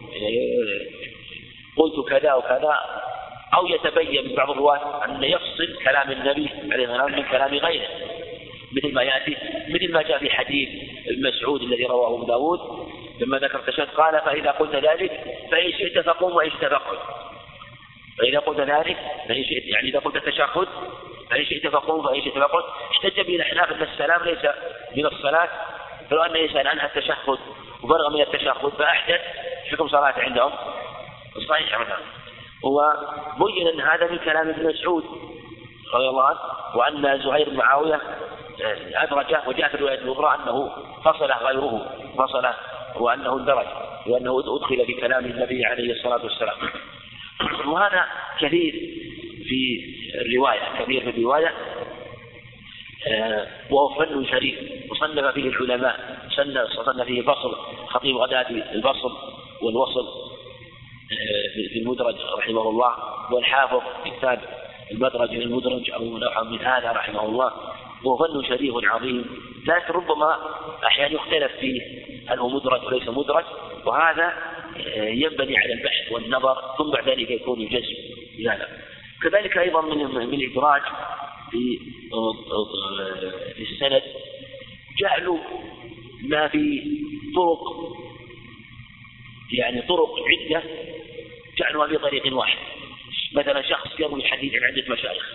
قلت كذا وكذا، أو يتبين من بعض الرواة أن يفصل كلام النبي عليه الصلاة والسلام من كلام غيره، مثل ما جاء في حديث مسعود الذي رواه أبو داود لما ذكر التشهد قال فإذا قلت ذلك فإن شئت فقم وإن شئت فاقعد. فإذا قلت ذلك فإن شئت، يعني إذا قلت التشهد فإن شئت فقم وإن شئت فاقعد. احتج به الأحناف أن السلام ليس من الصلاة، فلو أن يسأل عنها التشهد وفرغ من التشهد فأحدث حكم صلاة عندهم صحيح عنها. وبين أن هذا من كلام ابن مسعود رضي الله عنه، وأن زهير بن معاوية أدرجه، وجاء في الرواية الأخرى أنه فصل غيره وأنه اندرج وأنه أدخل في كلام النبي عليه الصلاة والسلام. وهذا كثير في الرواية وهو فن شريف وصنف فيه العلماء، صنف فيه فصل خطيب غداة الفصل والوصل في المدرج رحمه الله، والحافظ في كتاب المدرج أو نوع من هذا رحمه الله. وهو فن شريف عظيم، لكن ربما أحيانا يختلف فيه هل هو مدرج وليس مدرج، وهذا ينبني على البحث والنظر ثم بعد ذلك يكون الجزم بهذا. كذلك أيضا من الإدراج في السند جعلوا ما في طرق عدة جعلوا في طريق واحد. مثلا شخص يروي حديث عن عدة مشايخ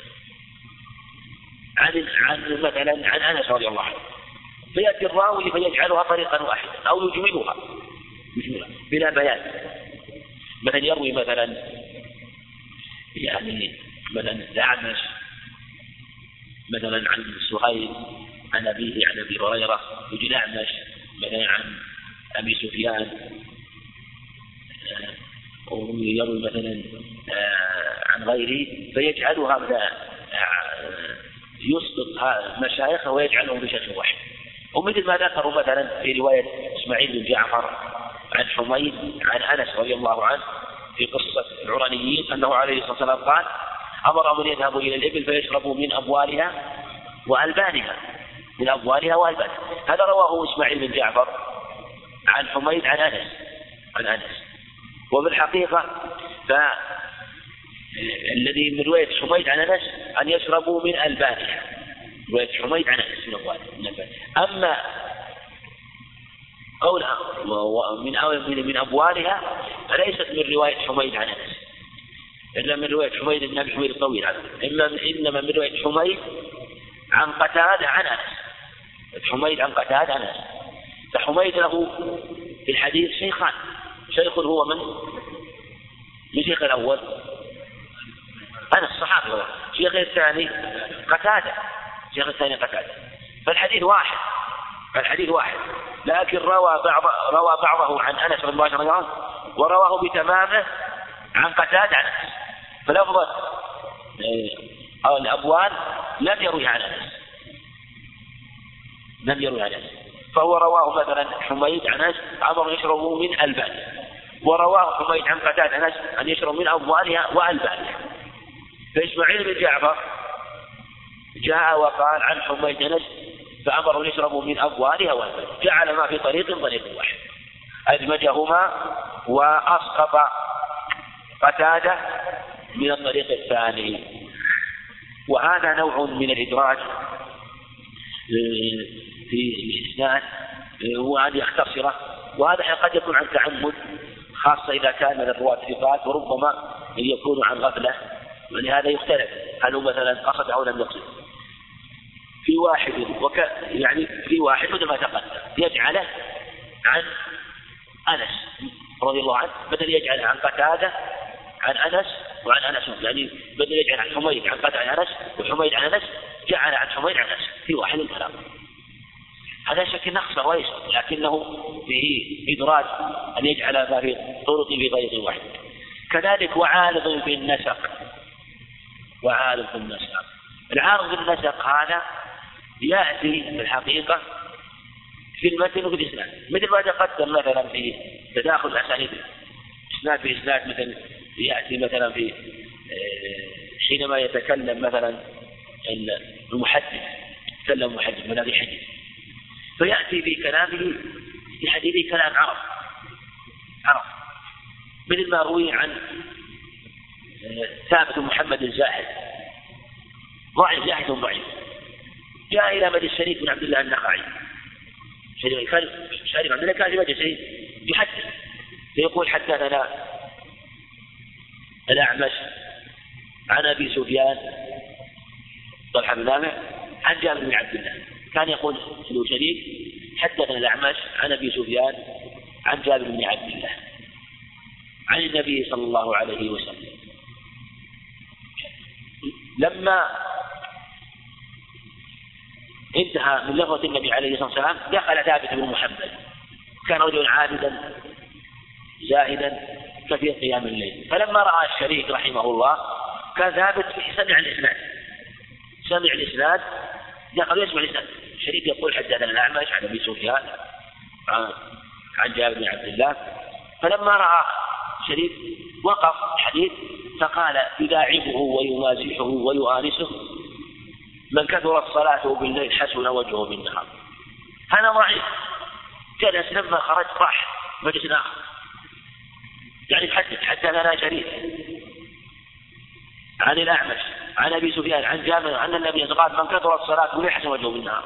عن مثلا عن أنس رضي الله عنه، فيأتي الراوي فيجعلها طريقا واحدا أو يجملها بلا بيان. مثلا يروي مثلا الأعمش مثلا عن سهيل عن أبيه عن أبي هريرة، يجي الأعمش مثلا عن أبي سفيان، ويروي مثلا عن غيره، فيجعلها يسقط مشايخه ويجعلهم بشكل واحد. ومثل ما ذكروا مثلا في رواية إسماعيل بن جعفر عن حميد عن أنس رضي الله عنه في قصة العرانيين أنه عليه الصلاة والسلام قال أمرهم أن يذهبوا إلى الإبل فيشربوا من أبوالها وألبانها. هذا رواه إسماعيل بن جعفر عن حميد عن أنس. وفي الحقيقة فالذي من رواية حميد عن أنس أن يشربوا من ألبانها، رواية حميد عن أنس من أبواله. أما قولها من أبوالها فليست من رواية حميد عن أنس، إلا من رواية حميد بن أبي حميد الطويل عنه، إنما من رواية حميد عن قتادة عن أنس. حميد عن قتادة عن أنس. فحميد له في الحديث شيخان، شيخ هو من شيخ الأول أنس الصحابي، شيخ الثاني قتادة، شيخ الثاني قتادة. فالحديث واحد، لكن روى بعضه عن أنس رضي الله عنه ورواه بتمامه عن قتادة عن أنس. فلفظة الأبوال لم يروي عن أنس، فهو رواه مثلا حميد عن أنس أمر يشرب من ألبانها، ورواه حميد عن قتادة عن أنس أن يشرب من أبوالها وألبانها. فإسماعيل بن جعفر جاء وقال عن حميد عن أنس فأمر يشرب من أبوالها وألبانها، جعل ما في طريق واحد، أدمجهما وأسقط قتادة من الطريق الثاني. وهذا نوع من الإدراج في الإسناد، وأن يختصره، وهذا قد يكون عن تعمد، خاصة إذا كان من الرواة ثقات، وربما يكون عن غفلة، ولهذا يختلف هل هو مثلا قصد أو لم يقصد. في واحد مثل ما تقدم يجعله عن أنس رضي الله عنه بدل يجعله عن قتادة عن أنس وعن أنس، يعني بدل يجعل عن حميد عن قتادة عن أنس وحميد عن أنس جعل عن حميد عن أنس في واحد الكلام. هذا شك نقص ويسر، لكنه فيه إدراج أن يجعل ما في طرق بغير واحد. كذلك وعارض في النسق. العارض في النسق هذا يأتي في الحقيقة في المتن وفي الإسناد، مثل ما تقدم مثلا في تداخل الأسانيد إسناد في إسناد، مثل يأتي مثلا في حينما يتكلم مثلا المحدث يتكلم محدث من هذه الحديث، فيأتي في كلامه في حديثه كلام عرب مثل ما روي عن ثابت محمد الزاهد ضعيف جاء إلى مجلس شريك بن عبد الله النخعي، شريك بن عبد الله كان في مجلس يحدث، فيقول حدثنا الأعمش عن أبي سفيان طلحة بن نافع عن جابر بن عبد الله. كان يقول له شريك حدثنا الأعمش عن أبي سفيان عن جابر بن عبد الله عن النبي صلى الله عليه وسلم. لما انتهى من لفظة النبي عليه الصلاة والسلام دخل ثابت بن محمد، كان رجلا عابدا زاهدا كثير قيام الليل. فلما رأى الشريك رحمه الله كان ثابت سمع الإسناد دخل يسمع الإسناد، الشريك يقول حدثنا الأعمش عن أبي سفيان عن جابر بن عبد الله. فلما رأى شريك وقف الحديث فقال يداعبه ويمازحه ويؤانسه من كثرت صلاته بالليل حسن وجهه بالنهار. هذا ضعيف. جلس لما خرج راح مجلس آخر، يعني حدثنا شريك عن الأعمش عن أبي سفيان عن جابر عن النبي قال من كثرت صلاته بالليل حسن وجهه بالنهار.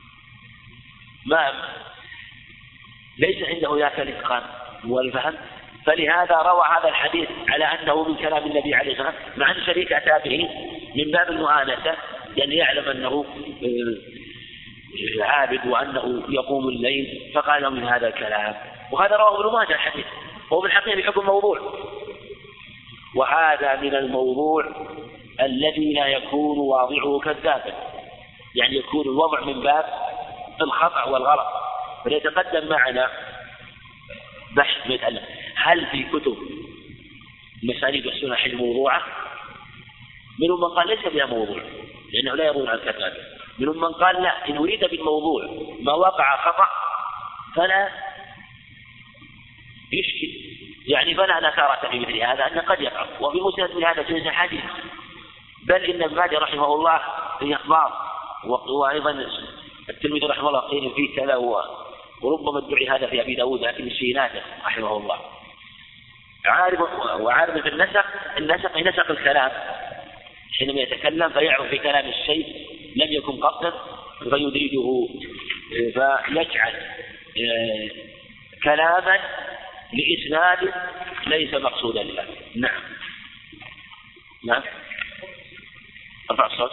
ليس عنده ذاك الإتقان والفهم، فلهذا روى هذا الحديث على أنه من كلام النبي عليه الصلاة والسلام، مع أن شريك أتى به من باب المؤانسة، لأن يعلم أنه عابد وأنه يقوم الليل، فقال من هذا الكلام. وهذا رواه ابن ماجه الحديث، وهو بالحقيقة بحكم موضوع. وهذا من الموضوع الذي لا يكون واضعه كذابا، يعني يكون الوضع من باب الخطأ والغلط. فليتقدم معنا بحث مثلا هل في كتب مسانيد يحسنون حل موضوعة؟ منهم من قال ليس فيها موضوع لأنه لا يروون عن كذاب، منهم من قال لا، إن أريد بالموضوع ما وقع خطأ فلا يشكل، يعني فلا نكارة في مثل هذا أن قد يقع. وفي مسند من هذا جنس حديث، بل إن ابن ماجه رحمه الله في أخبار، وأيضا الترمذي رحمه الله قيل فيه كذا، وربما ادعي هذا في أبي داود لكن الشيء نادر رحمه الله. وعارض في النسق ينسق الكلام حينما يتكلم فيعرض في كلام الشيء لم يكن قصدا فيدرجه فيجعل كلاما لإسناد ليس مقصودا له. نعم. نعم. ارفع الصوت.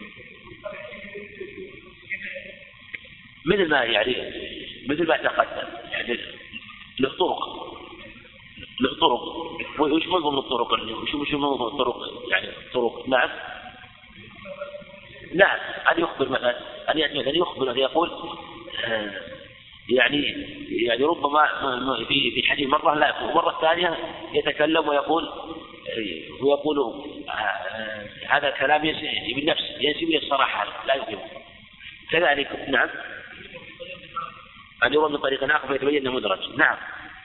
مثل ما يعني مثل ما تقدم يعني له طرق وش منظم الطرق وش منظم الطرق يعني طرق. نعم. نعم. أن يخبر مثلا أن يخبر أن يقول يعني ربما في حديث مرة لا يقول مرة ثانية يتكلم ويقول هذا كلام بالنفس ينسب إلى الصراحة لا يمكن كذلك. نعم. أن يروى من طريق آخر فيتبين أنه مدرج. نعم.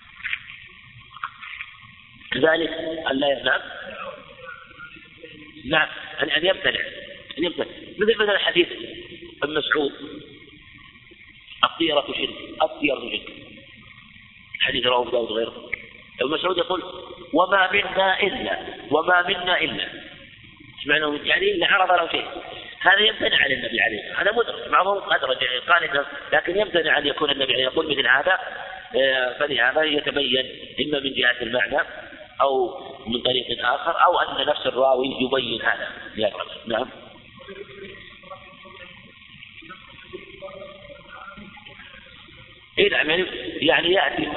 كذلك أن لا. نعم. نعم. أن يمتنع مثل الحديث ابن مسعود الطيرة شرك حديث رواه أبو داود وغيره. ابن مسعود يقول وما منا إلا سمعنا يعني إلا عرض له شيء. هذا يمتنع عن النبي عليه هذا مدرج بعضهم أدرج قال لكن يمتنع أن يكون النبي عليه يقول مثل هذا فلهذا يتبين إما من جهة المعنى أو من طريق آخر أو أن نفس الراوي يبين هذا. نعم. يعني يأتي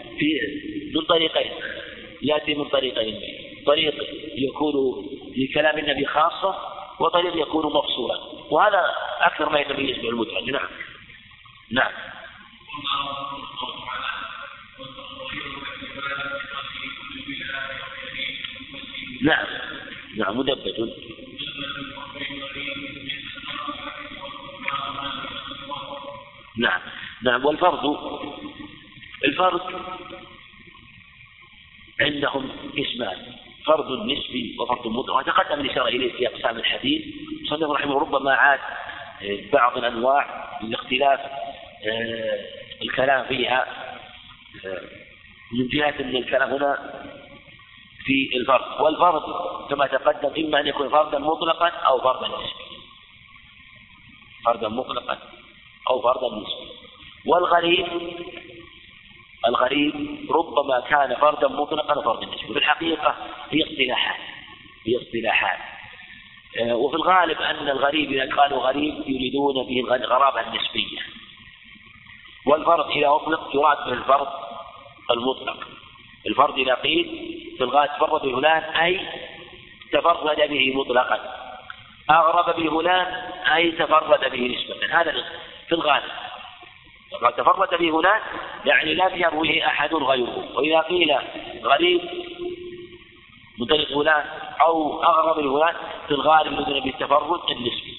من طريقين طريق يكون لكلام النبي خاصة وطريق يكون مفصولا وهذا أكثر ما يتميز به المدرج. نعم. نعم. نعم. نعم. مدبج. نعم. نعم. الفرد عندهم اسمان فرد نسبي وفرد مطلق وتقدم الإشارة إليه في أقسام الحديث. صنف رحمه ربما عاد بعض الأنواع لاختلاف الكلام فيها من جهة أن الكلام هنا في الفرد والفرد كما تقدم إما أن يكون فردا مطلقا أو فردا نسبيا والغريب ربما كان فردا مطلقا وفردا نسبيا. في الحقيقة هي اصطلاحات وفي الغالب أن الغريب إذا قالوا غريب يريدون به الغرابة النسبية والفرد إذا أطلق يراد به الفرد المطلق. الفرد إذا قيل في الغالب تفرد به فلان أي تفرد به مطلقا أغرب به فلان أي تفرد به نسبة. هذا في الغالب قد تفرد به فلان يعني لم يروه أحد غيره. وإذا قيل غريب من طريق فلان أو أغرب به فلان في الغالب يريدون بالتفرد النسبي.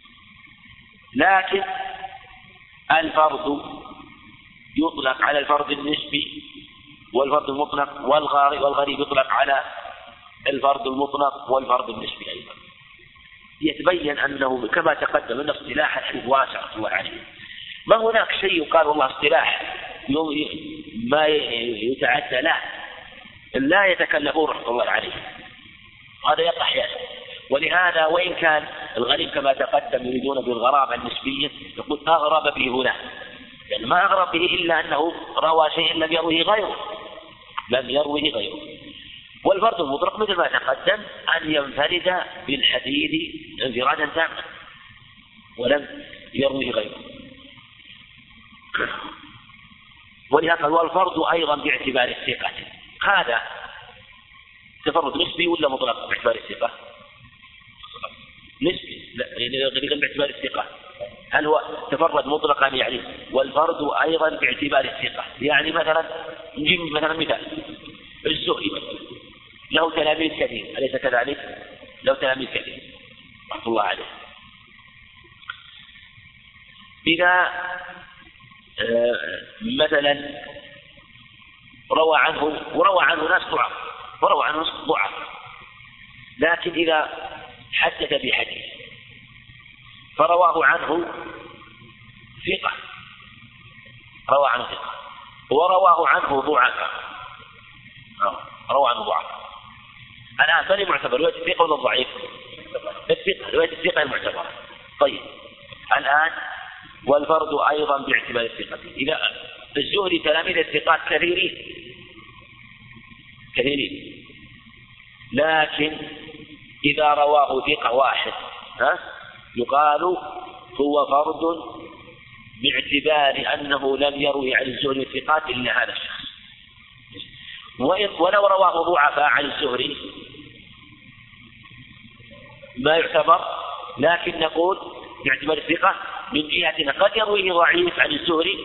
لكن الفرد يطلق على الفرد النسبي والفرد المطلق والغريب يطلق على الفرد المطلق والفرد النسبي أيضا. يتبين أنه كما تقدم أن اصطلاح الحديث واسع الله عليه ما هناك شيء يقال والله اصطلاح ما يتعدى له لا يتكلفون رحمة الله عليه هذا يقع أحيانا. ولهذا وإن كان الغريب كما تقدم يريدون بالغرابة النسبية يقول أغرب به هنا يعني ما أغرب به إلا أنه روى شيء لم يروه غيره. والفرد المطلق مثل ما تقدم أن ينفرد بالحديث انفرادا تاما ولم يروه غيره. ولهذا والفرد أيضا باعتبار الثقة هذا تفرد نسبي ولا مطلق باعتبار الثقة؟ نسبي لا باعتبار الثقة. هل هو تفرد مطلقا يعني والفرد أيضا باعتبار الثقة يعني مثلا نجيب مثلا مثال الزهري مثلا له تلاميذ كثير أليس كذلك؟ له تلاميذ كثير رحمة الله عليه. إذا مثلا روى عنه ناس ضعف لكن إذا حدث بحديث فرواه عنه ثقة ورواه عنه ضعفاء الآن فلي معتبر رواية الثقة ولا الضعيف؟ الثقة رواية الثقة المعتبرة طيب الآن والفرد أيضا باعتبار الثقة. إذا الزهري تلاميذ الثقات كثيرين، لكن إذا رواه ثقة واحد يقال هو فرد باعتبار أنه لم يروي عن الزهري الثقات إلا هذا الشخص. ولو رواه ضعفاء عن الزهري ما يعتبر، لكن نقول باعتبار الثقة من جهة قد يرويه ضعيف عن الزهري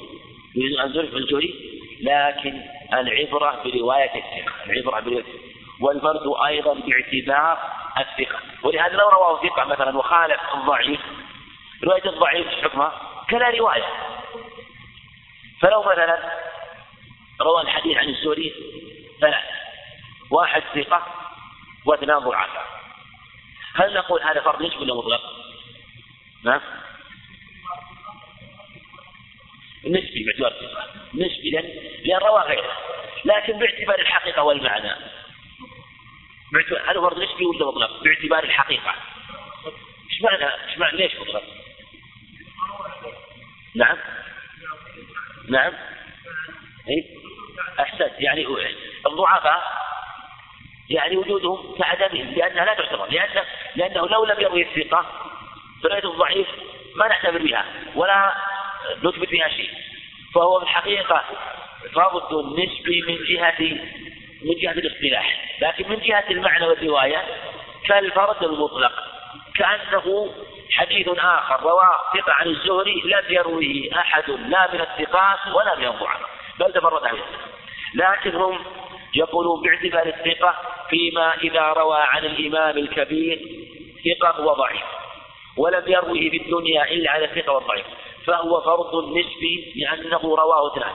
لكن العبرة برواية الثقة، والفرد أيضا باعتبار الثقة. ولهذا لو رواه ثقة مثلا وخالف الضعيف، رواية الضعيف حكمها كلا رواية. فلو مثلا روى الحديث عن الزهري ثلاث، واحد ثقة واثنان ضعفاء، هل نقول هذا فرد نسبي ولا مطلق؟ نسبي باعتبار الثقة، نسبي لأن روى غيره، لكن باعتبار الحقيقة والمعنى هذا فرد نسبي ولا مطلق؟ باعتبار الحقيقة. ايش معنى ليش مطلق؟ نعم أحسن. يعني الضعفاء يعني وجودهم كعدمهم، لأنها لا تعتبر، لأنه لو لم يروي الثقة فرواية الضعيف ما نعتبر بها ولا نثبت بها شيء، فهو في الحقيقة فرد نسبي من جهة الاصطلاح، لكن من جهة المعنى والرواية كالفرد المطلق، كأنه حديث آخر روى ثقة عن الزهري لم يرويه أحد لا من الثقات ولا من الضعفاء بل تفرد عنه، لكن هم يقولون باعتبار الثقة فيما إذا روى عن الإمام الكبير ثقة وضعيف ولم يرويه في الدنيا إلا على الثقة والضعيف، فهو فرد نسبي لأنه رواه اثنان،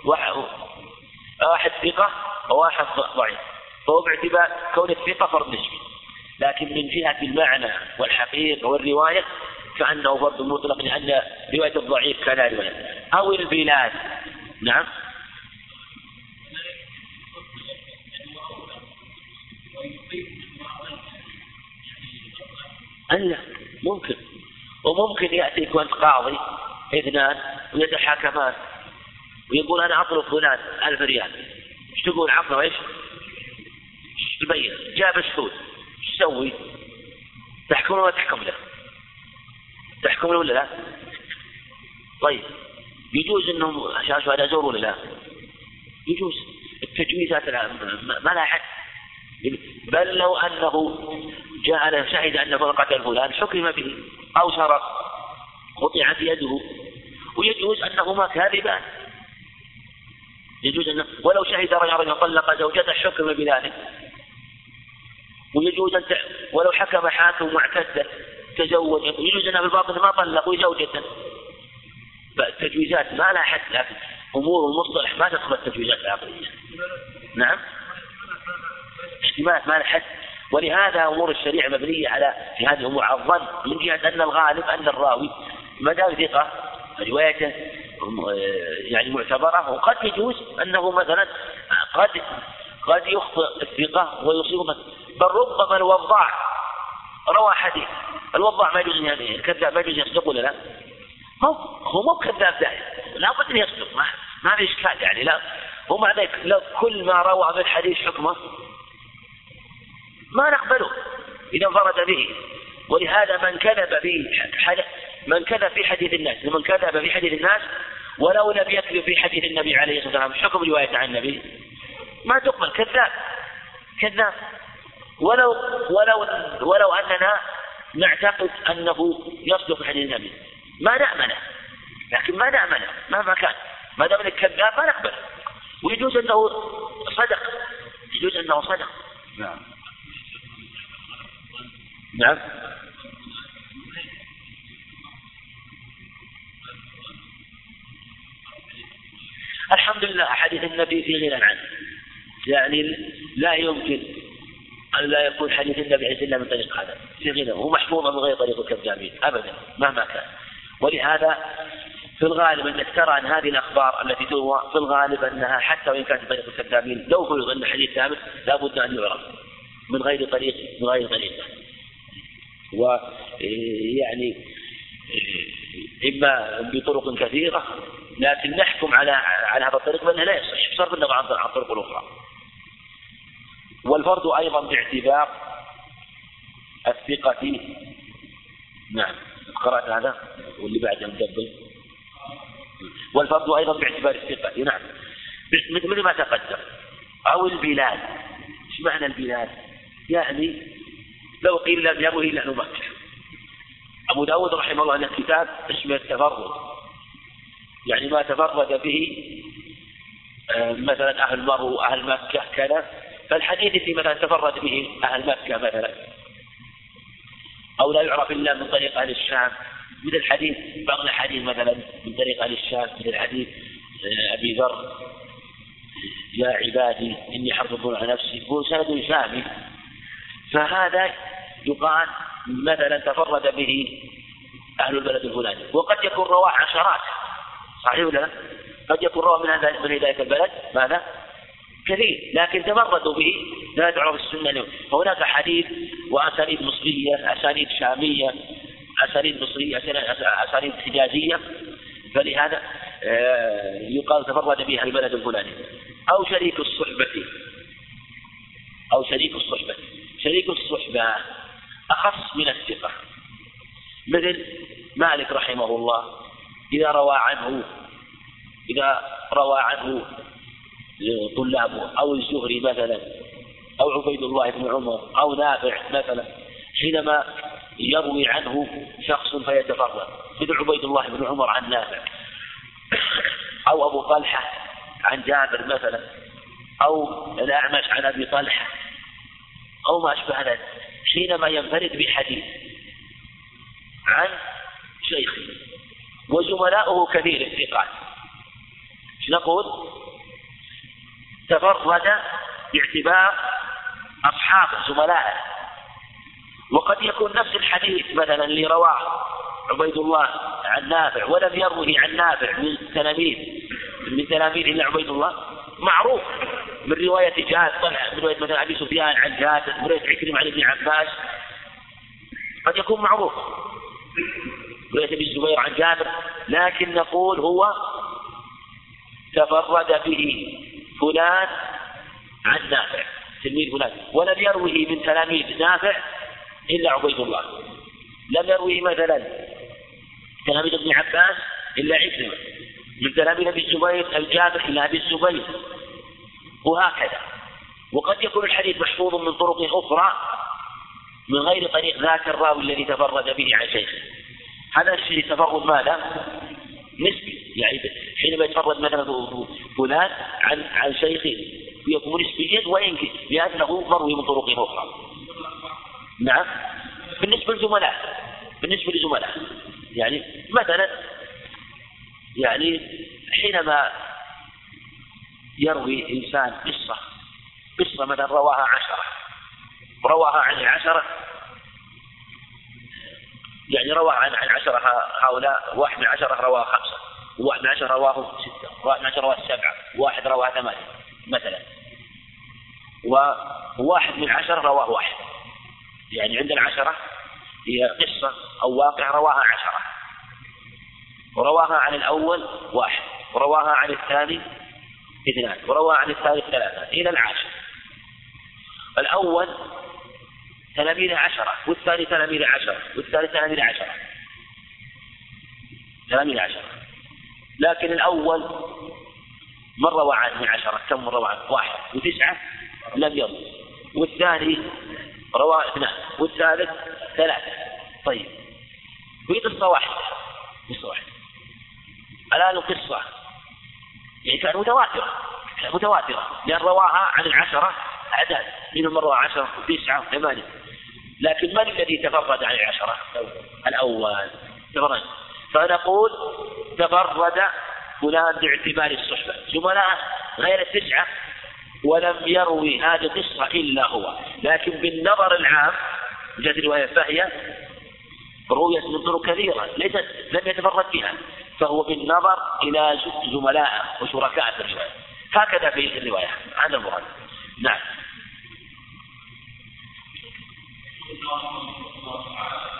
واحد ثقة وواحد ضعيف، فهو باعتبار كون الثقة فرد نسبي، لكن من جهة المعنى والحقيقة والرواية كأنه فرد مطلق، لأن رواية الضعيف كان رواية أو البلاد. نعم ألا ممكن، وممكن يأتي يكون قاضي اثنان ويتحاكمان ويقول أنا أطلب فلان 1000 ريال، ايش تقول عقله ايش تبين؟ جاب شهود، ايش تسوي؟ تحكم ولا تحكم له؟ تحكم له ولا لا؟ طيب يجوز انهم شهداء زور ولا لا؟ يجوز. التجويزات ما لها حد، بل لو أنه جاء شهد أن قتل فلان حكم به، أو سرق قطعت يده، ويجوز أنهما كاذبان، يجوز أنه ولو شهد رجل طلق زوجته حكم بذلك، ويجوز أن ولو حكم حاكم واعتد تزوج يجوز أنه بالباطن ما طلق زوجته. فالتجويزات ما لها حد، لكن أمور المصطلح ما تدخل التجويزات العقلية. نعم احتمالات ما لها حد، ولهذا أمور الشريعة مبنية على في هذه الأمور على الظن، من جهة أن الغالب أن الراوي ما دام ثقة روايته يعني معتبرة، وقد يجوز أنه مثلا قد يخطئ الثقة ويصيب بل ربما الوضاع روى حديث، الوضاع ما يجوز يعني الكذاب ما يجوز يصدق ولا لا؟ هو مو كذاب دائم، لا بد أن يصدق، ما في إشكال يعني، لا ومع ذلك لو كل ما روى من الحديث حكمه ما نقبله إذا انفرد به. ولهذا من كذب في حديث الناس ولو لم يكذب في حديث النبي عليه الصلاة والسلام حكم رواية عن النبي ما تقبل، كذاب ولو أننا نعتقد أنه يصدق حديث النبي ما نأمنه، لكن ما نأمنه مهما كان، ما دام الكذاب ما نقبل، ويجوز أنه صدق. نعم الحمد لله حديث النبي في غنى عنه، يعني لا يمكن أن لا يكون حديث النبي عليه السلام من طريق هذا في غنى، هو محفوظ من غير طريق الكذابين أبدا مهما كان. ولهذا في الغالب أنك ترى أن هذه الأخبار التي تروى في الغالب أنها حتى وإن كانت طريق الكذابين لو فرض أن حديث ثابت لا بد أن يعرف من غير طريق. ويعني إما بطرق كثيرة، لكن نحكم على هذا الطريق بأنه لا يصح بصرف النظر عن الطرق الأخرى. والفرد أيضا باعتبار الثقة. نعم، قرأت هذا واللي بعده مدبل. والفرد أيضا باعتبار الثقة، نعم، مثل ما تقدم. أو البلاد. ايش معنى البلاد؟ يعني لو قيل لم يروه إلا أهل مكة. أبو داود رحمه الله له كتاب اسمه التفرد، يعني ما تفرد به مثلا أهل مرو أهل مكة كذا، فالحديث الذي مثلا تفرد به أهل مكة مثلا، أو لا يعرف إلا من طريق أهل الشام، مثل حديث بعض الحديث مثلا من طريق أهل الشام، مثل حديث أبي ذر يا عبادي إني حرصت على نفسي، هو سند شامي. فهذا يقال مثلا تفرد به أهل البلد الفلاني، وقد يكون رواه عشرات، صحيح ولا لا؟ قد يكون رواه من ذلك البلد ماذا؟ كثير، لكن تفردوا به لا تعرف السنة اليوم. فهناك حديث وأسانيد مصرية، أسانيد شامية، أسانيد مصرية، أسانيد حجازية، فلهذا يقال تفرد به البلد الفلاني. أو شريك الصحبة، أو شريك الصحبة. شريك الصحبة أخص من الثقة، مثل مالك رحمه الله إذا روى عنه طلابه، أو الزهري مثلا، أو عبيد الله بن عمر، أو نافع مثلا، حينما يروي عنه شخص فيتفرد، مثل عبيد الله بن عمر عن نافع، أو أبو طلحة عن جابر مثلا، أو الأعمش عن أبي طلحة، أو ما أشبه ذلك، حينما ينفرد بحديث عن شيخه وزملاؤه كثير الثقات، نقول تفرد باعتبار أصحاب زملائه. وقد يكون نفس الحديث مثلا اللي رواه عبيد الله عن نافع ولم يروه عن نافع من تلاميذ إلا عبيد الله، معروف من رواية من رواية مثلا أبي سفيان عن جابر، من رواية عكرمة عن ابن عباس، قد يكون معروف رواية أبي الزبير عن جابر، لكن نقول هو تفرد به فلان عن نافع تلميذ فلان، ولم يروه من تلاميذ نافع إلا عبيد الله، لم يروه مثلا تلاميذ ابن عباس إلا عكرمة، من تلاميذ أبي الزبير الجابر إلا أبي الزبير، وهكذا. وقد يكون الحديث محفوظ من طرق أخرى من غير طريق ذاك الراوي الذي تفرد به عن شيخه. هذا الشيء تفرد ماذا؟ نسبي، يعني حينما يتفرد مثلا فلان عن شيخه يكون نسبيا وينكر لأنه مروي من طرق أخرى. نعم، بالنسبة للزملاء يعني مثلا يعني حينما يروي إنسان قصة مثلا رواها عن 10، يعني روى عن 10 هؤلاء، 1 من 10 رواه 5، و1 من 10 رواه 6، و1 من 10 رواه 7، واحد رواه 8 مثلا، و1 من 10 رواه 1. يعني عندنا 10 هي قصة أو واقع رواها 10، ورواها عن الأول 1، ورواها عن الثاني 2، ورواها عن الثالث 3 إلى 10. الأول تلاميذ 10، والثاني تلاميذ 10، والثالث تلاميذ 10. لكن الأول من روى عنه من 10 كم روى عنه؟ 1، و9 لم يروي، والثاني روى 2، والثالث 3. طيب، في قصة واحدة. الآن القصة يعني كانت متواترة لأن رواها عن 10 أعداد، منهم روى 10 و9 و8، لكن من الذي تفرد عن 10؟ الأول تفرد. فنقول تفرد فلان باعتبار الصحبة، زملاء غير 9 ولم يروي هذه القصة إلا هو، لكن بالنظر العام جاءت الرواية فهي رويت من طرق كثيرة لم يتفرد بها، فهو بالنظر إلى زملائه وشركائه في الرواية. هكذا في الرواية. هذا المراد. نعم.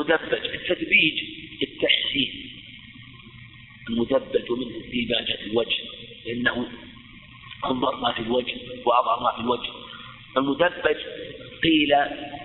المدبج التدبيج التحسين، المدبج ومن ديباجة الوجه، لأنه انظر ما في الوجه وأظهر ما في الوجه. المدبج قيل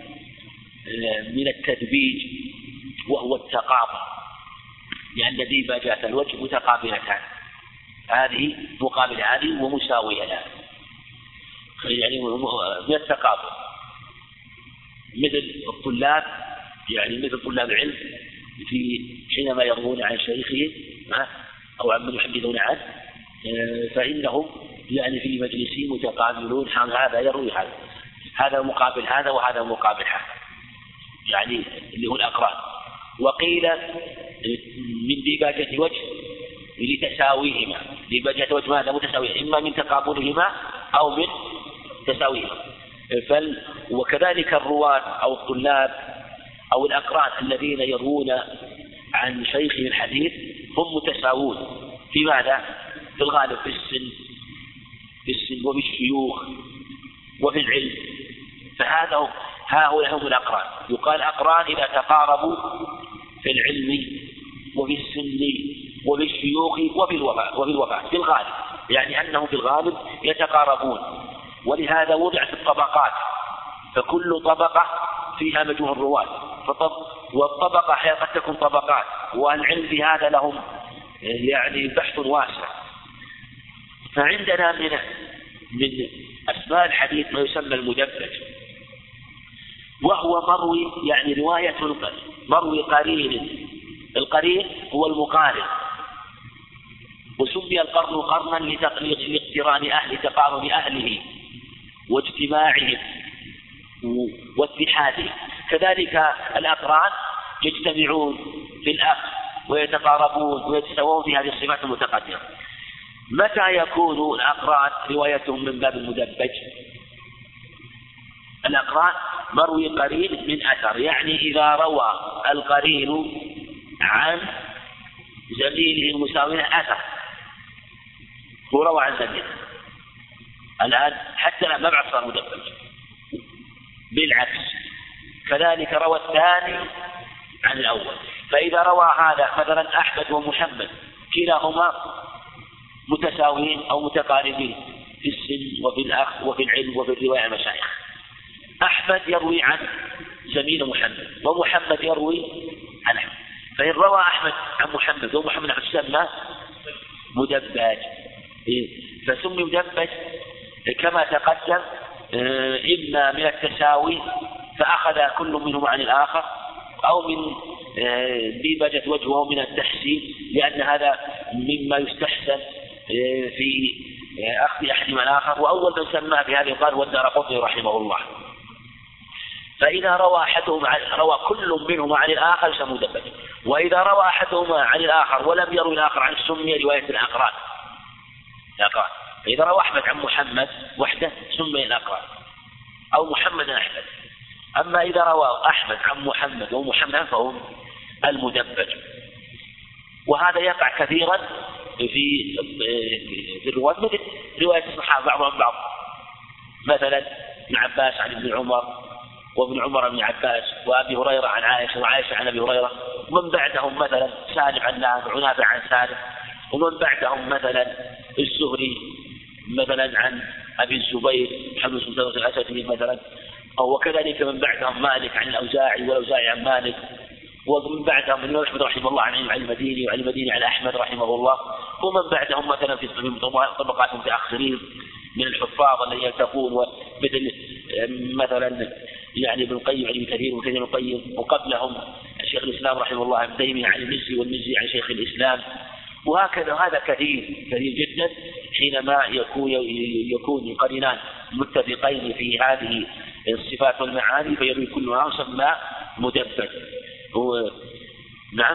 من التدبيج وهو التقابل، لأن ديباجات الوجه متقابلتان، هذه مقابل هذه ومساوية لها، يعني من التقابل، مثل الطلاب، يعني مثل طلاب العلم في حينما يروون عن شيخهم أو عمن يحدثون عنه فإنهم يعني في مجلسهم متقابلون، هذا يروي هذا مقابل هذا وهذا مقابل هذا، يعني اللي هو الأقران. وقيل من ديباجة وجه لتساويهما، ديباجة وجه ماذا متساوية، إما من تقابلهما أو من تساويهما. وكذلك الرواة أو الطلاب أو الأقران الذين يروون عن شيخ الحديث هم متساوون في ماذا؟ في الغالب في السن وفي الشيوخ وفي العلم، هؤلاء هم الأقران. يقال أقران إذا تقاربوا في العلم وفي السن وفي الشيوخ وفي الوفاة في الغالب، يعني أنهم في الغالب يتقاربون. ولهذا وضعت الطبقات، فكل طبقة فيها مجموع الرواة، والطبقة قد تكون طبقات، والعلم في هذا لهم يعني بحث واسع. فعندنا من أسماء الحديث ما يسمى المدبج، وهو مروي يعني رواية مروي قرين. القرين هو المقارن، وسمي القرن قرنا لتقارن أهله واجتماعهم واتحادهم. كذلك الأقران يجتمعون في الأخ ويتقاربون ويتساوون في هذه الصفات المتقدمة. متى يكون الأقران روايتهم من باب المدبج؟ الأقران مروي قرين من أثر، يعني إذا روى القرين عن زميله المساوي أثر، هو روى عن زميله الآن حتى ما بعد صار مدبج، بالعكس كذلك روى الثاني عن الأول. فإذا روى هذا مثلا أحمد ومحمد كلاهما متساويين أو متقاربين في السن وفي الأخ وفي العلم وفي الرواية عن المشايخ، أحمد يروي عن زميل محمد ومحمد يروي عن أحمد، فإن روى أحمد عن محمد ومحمد عن سمى مدبج. فسمي مدبج كما تقدم، إما من التساوي فأخذ كل منهما عن الآخر، أو من ديباجة وجهه من التحسين، لأن هذا مما يستحسن في أخذ أحدهما الآخر. وأول من سماه بهذه قال والدارقطني رحمه الله. فإذا روى كل منهما عن الآخر يسمى مدبج، وإذا روى أحدهما عن الآخر ولم يروي الآخر عن سمي رواية الأقران. فإذا روى أحمد عن محمد وحده سمي الأقران أو محمد عن أحمد. أما إذا روى أحمد عن محمد ومحمد فهو المدبج. وهذا يقع كثيرا في الرواة، مثل رواية الصحابة بعضهم بعض، مثلا ابن عباس عن ابن عمر، وابن عمر عن ابن عباس، وأبي هريرة عن عائشة، وعائشة عن أبي هريرة، ومن بعدهم مثلا سالم عن نافع، ونافع عن سالم، ومن بعدهم مثلا الزهري مثلا عن أبي الزبير محمد بن مسلم الأسدي مثلا، وكذلك من بعدهم مالك عن الأوزاعي، والأوزاعي عن مالك، ومن بعدهم الإمام أحمد رحمه الله عن المديني، وعن المديني عن أحمد رحمه الله، ومن بعدهم مثلا في طبقات متأخرين من الحفاظ الذين يلتقون، مثلا يعني ابن القيم عن ابن كثير وكثير ابن القيم، وقبلهم شيخ الإسلام رحمه الله ابن تيمية عن المزي، والمزي عن شيخ الإسلام، وهكذا. هذا كثير جدا حينما يكون القرينان متفقين في هذه الصفات والمعاني، فيروي كل ما يسمى مدبج. نعم.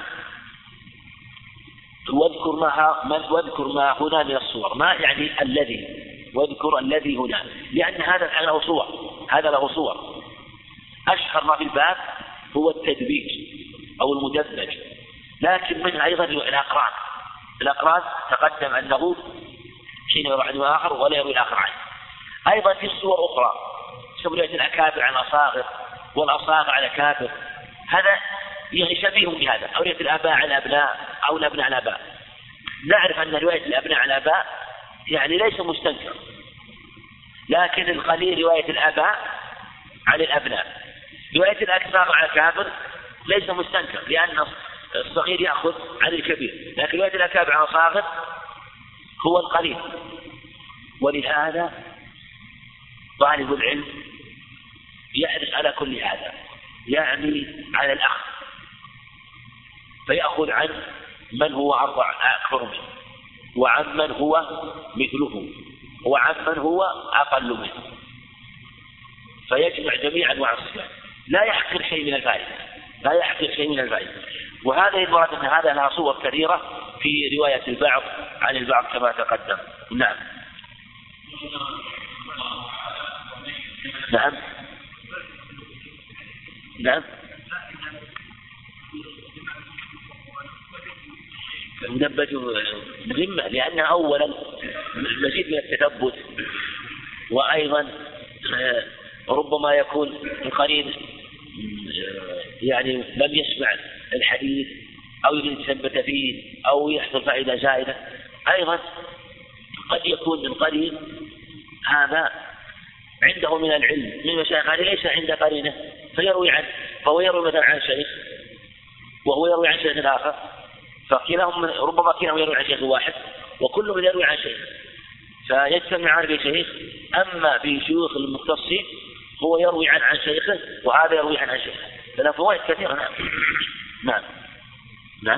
واذكر ما هنا من الصور، ما يعني الذي، واذكر الذي هنا، لأن هذا له صور. أشهر ما في الباب هو التدبيج أو المدبج، لكن منها أيضا الأقران تقدم أنه حين يروي عن آخر ولا يروي الآخر عنه. أيضا في صور أخرى سميت الأكابر عن الأصاغر والأصاغر على الأكابر، هذا يعني شبيه بهذا، أو رواية الآباء عن الأبناء أو الأبناء عن الآباء. نعرف أن رواية الأبناء عن الآباء يعني ليس مستنكر، لكن القليل رواية الآباء عن الأبناء. رواية الأكبر على الأكابر ليس مستنكر، لأن الصغير يأخذ عن الكبير، لكن رواية الأكابر عن الصغير هو القليل. ولهذا طالب العلم يحرص على كل هذا، يعني على الأخذ، فيأخذ عن من هو أكبر منه، وعن من هو مثله، وعن من هو أقل منه، فيجمع جميع أنواع الصفات، لا يحقر شيء من الفائدة، لا يحقر شيء من الفائدة. وهذه المراد أن هذا لها صور كثيرة في رواية البعض عن البعض كما تقدم. نعم نعم نعم. مدبج مهمة، لأنها أولا مزيد من التثبت، وأيضا ربما يكون القرين يعني لم يسمع الحديث أو يثبت فيه أو يحصل فائدة زائدة. أيضا قد يكون القرين هذا عنده من العلم من مشايخ هذه ليس عند قرينه فيروي عنه، فهو يروي مثلا عن شيخ وهو يروي عن شيخ آخر، فكلاهم ربما كلاهم يروي عن شيخ واحد وكلهم يروي عن شيخ، فيجتمعان في شيخ. أما في شيوخ المختصين هو يروي عن شيخه وهذا يروي عن شيخه، فلا فوائد كثيرة. نعم نعم نعم.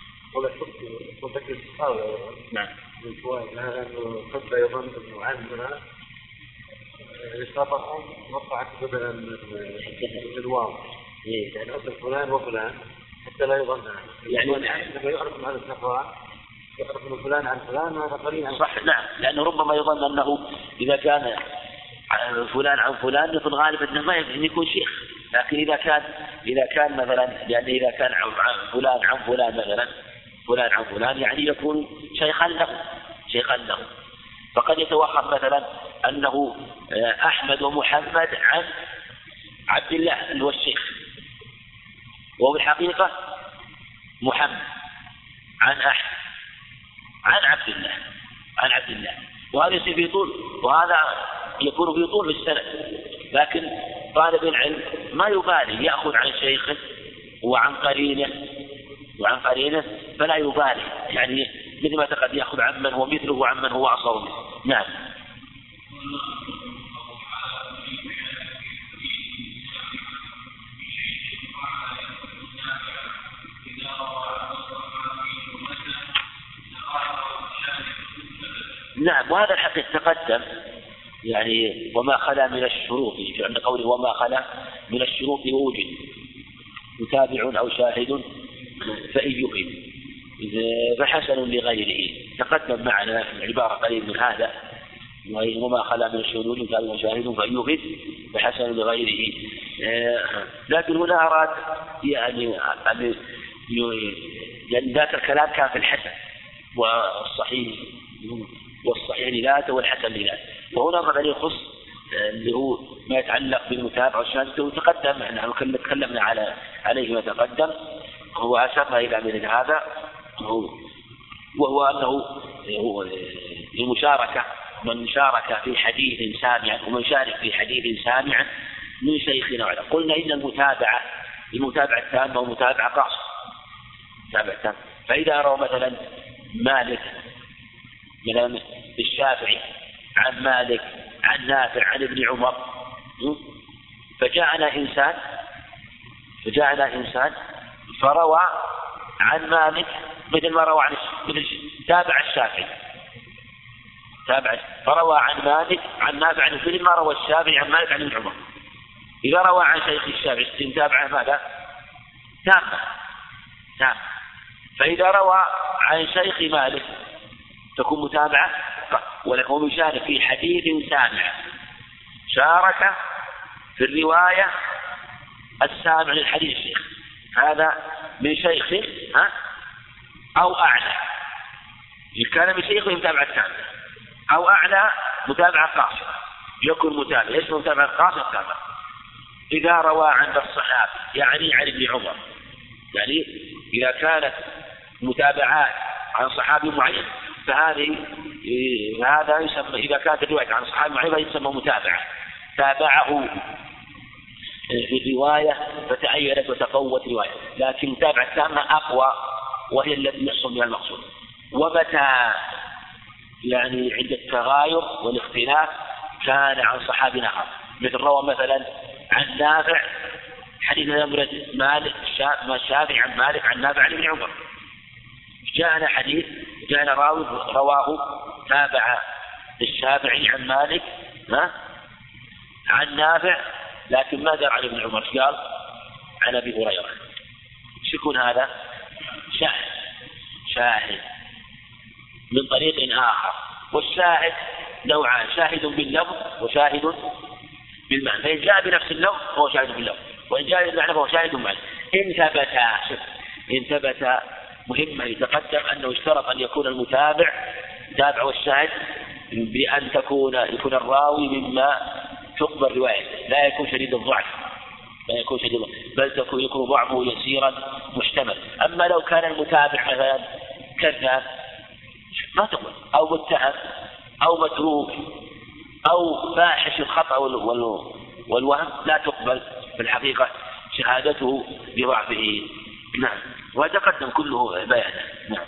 نعم من فوائد هذا أنه قد لا يظن أنه عندنا إصابة وقعت بدلا من الواو، يعني أصل فلان وفلان حتى لا يظن، يعني لما يعرف عن الصفوان يعرف أن فلان عن فلان وهذا قرين عن صح. نعم، لأنه ربما يظن أنه إذا كان فلان عن فلان في الغالب أنه ما يكون شيخ، لكن إذا كان مثلا، لأن إذا كان فلان عن فلان مثلا فلان عن فلان يعني يكون شيخا له، فقد يتوهم مثلا أنه أحمد ومحمد عن عبد الله اللي هو الشيخ، وهو الحقيقة محمد عن أحمد عن عبد الله، وهذا يصير في طول، وهذا يكون في طول السنة. لكن طالب العلم ما يبالي، يأخذ عن شيخه وعن قرينه فلا يبالي، يعني مثل ما قد يأخذ عن من هو مثله وعن من هو أصغر منه. نعم. نعم، وهذا الحقيقة تقدم، يعني وما خلا من الشروط، عند قوله وما خلا من الشروط ووجد متابع أو شاهد فإن يفيد فحسن لغيره. تقدم معنا العبارة قليل من هذا، وما خلا من الشروط متابع أو شاهد فإن يفيد فحسن لغيره. لكن هنا أراد يعني ذاك الكلام كان في الحسن والصحيح لذاته والحسن لذاته، وهنا قد يخص اللي هو ما يتعلق بالمتابعة والشاهد، وتقدم نحن تكلمنا عليه ما تقدم، هو أشرنا إلى مثل هذا، وهو أنه المشاركة، من شارك في حديث سامع ومن شارك في حديث سامع من شيخنا. قلنا إن المتابعة التامة ومتابعة قاصرة. فإذا روى مثلا مالك من الشافعي عن مالك عن نافع عن ابن عمر، فجاءنا إنسان فروى عن مالك مثل ما روى تابع الشافعي، فروى عن مالك عن نافع عن مثل ما روى الشافعي عن مالك عن ابن عمر. إذا روى عن شيخ الشافعي تابعه ماذا؟ تام. فإذا روى عن شيخ مالك تكون متابعة، ولكن يشارك في حديث سامع، شارك في الرواية السامع للحديث الشيخ، هذا من شيخه أو أعلى، إن كان من شيخه متابعة كاملة، أو أعلى متابعة قاصرة، يكون متابعة اسمه متابعة قاصرة. إذا روى عند الصحابي يعني عن ابن عمر يعني إذا كانت متابعات عن صحابي معين فهذا يسمى، إذا كانت الرواية عن صحابي معين يسمى متابعة، تابعه في الرواية فتأيدت وتقوت رواية، لكن المتابعة التامة أقوى وهي التي يحصل بها المقصود. ومتى يعني عند التغاير والاختلاف كان عن صحابي آخر، مثل روى مثلا عن نافع حديث نمرة مالك الشافعي عن مالك عن نافع عن ابن عمر، جاءنا حديث جاءنا راوي رواه تابع الشافعي عن مالك عن نافع لكن ما دار عن ابن عمر، قال عن ابي هريره. يكون هذا شاهد من طريق آخر، والشاهد نوعان، شاهد باللفظ وشاهد بالمعنى، فإن جاء بنفس اللفظ فهو شاهد باللفظ، وإن جاء بالمعنى فهو شاهد بالمعنى. إن ثبت مهمة يتقدم أنه اشترط أن يكون المتابع تابع والشاهد بأن يكون الراوي مما تقبل روايته، لا يكون شديد الضعف، بل يكون ضعفه يسيرا محتمل. أما لو كان المتابع مثلا كذاب ما تقبل، أو متهم أو متروك أو فاحش الخطأ والوهم لا تقبل في الحقيقة شهادته بضعفه. نعم، وتقدم كله بيانه. نعم.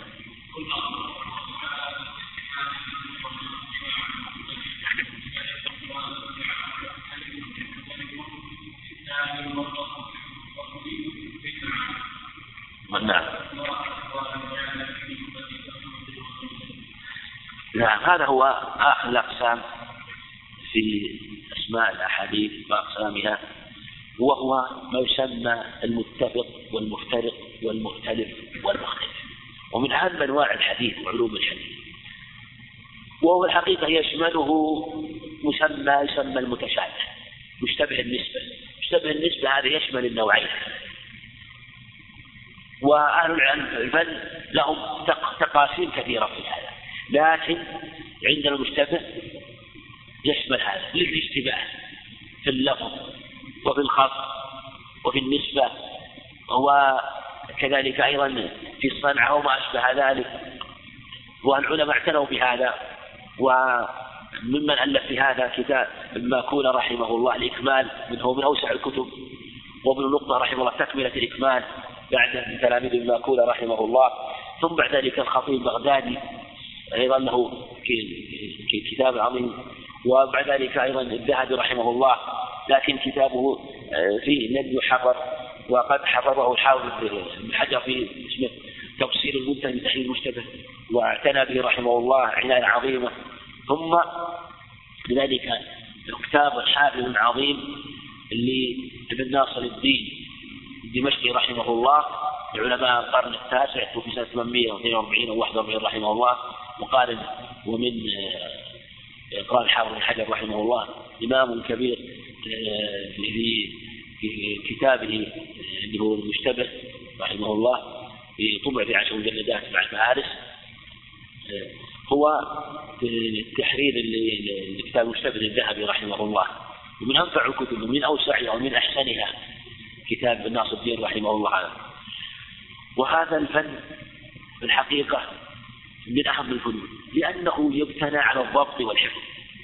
نعم، هذا هو آخر الأقسام في أسماء الأحاديث وأقسامها، وهو ما يسمى المتفق والمفترق والمختلف والمختلف، ومن أهم أنواع الحديث وعلوم الحديث، وهو الحقيقة يشمله يسمى المتشابه، مشتبه النسبة هذا يشمل النوعين. وأهل الفن لهم تقاسيم كثيرة في هذا، لكن عندنا المشتبه يشمل هذا للاشتباه في اللفظ وفي الخط وفي النسبة، وكذلك أيضا في الصنعة وما أشبه ذلك. والعلماء اعتنوا بهذا، وممن ألف في هذا كتاب الماكون رحمه الله الإكمال، من أوسع الكتب، وابن نقطة رحمه الله تكملة الإكمال بعد تلاميذ الماكون رحمه الله. ثم بعد ذلك الخطيب البغدادي أيضا له كتاب عظيم، وبعد ذلك أيضا الذهبي رحمه الله، لكن كتابه فيه لم يحرر، وقد حرره الحافظ ابن حجر في اسمه تفسير المنتهى بتحرير المشتبه، واعتنى به رحمه الله عناية عظيمة. ثم لذلك كتاب الحافظ العظيم لابن ناصر الدين الدمشقي رحمه الله، علماء القرن التاسع وفي سنة 842 أو 41 رحمه الله، ومن إقرار الحافظ بن حجر رحمه الله إمام كبير في كتابه اللي هو المشتبه رحمه الله، طبع في 10 مجلدات مع المعارس. هو تحرير الكتاب المشتبه للذهبي رحمه الله، ومن أنفع الكتب ومن أوسعها ومن أحسنها كتاب ابن ناصر الدين رحمه الله. وهذا الفن في الحقيقة من أهم الفنون، لأنه يبتنى على الضبط والحفظ،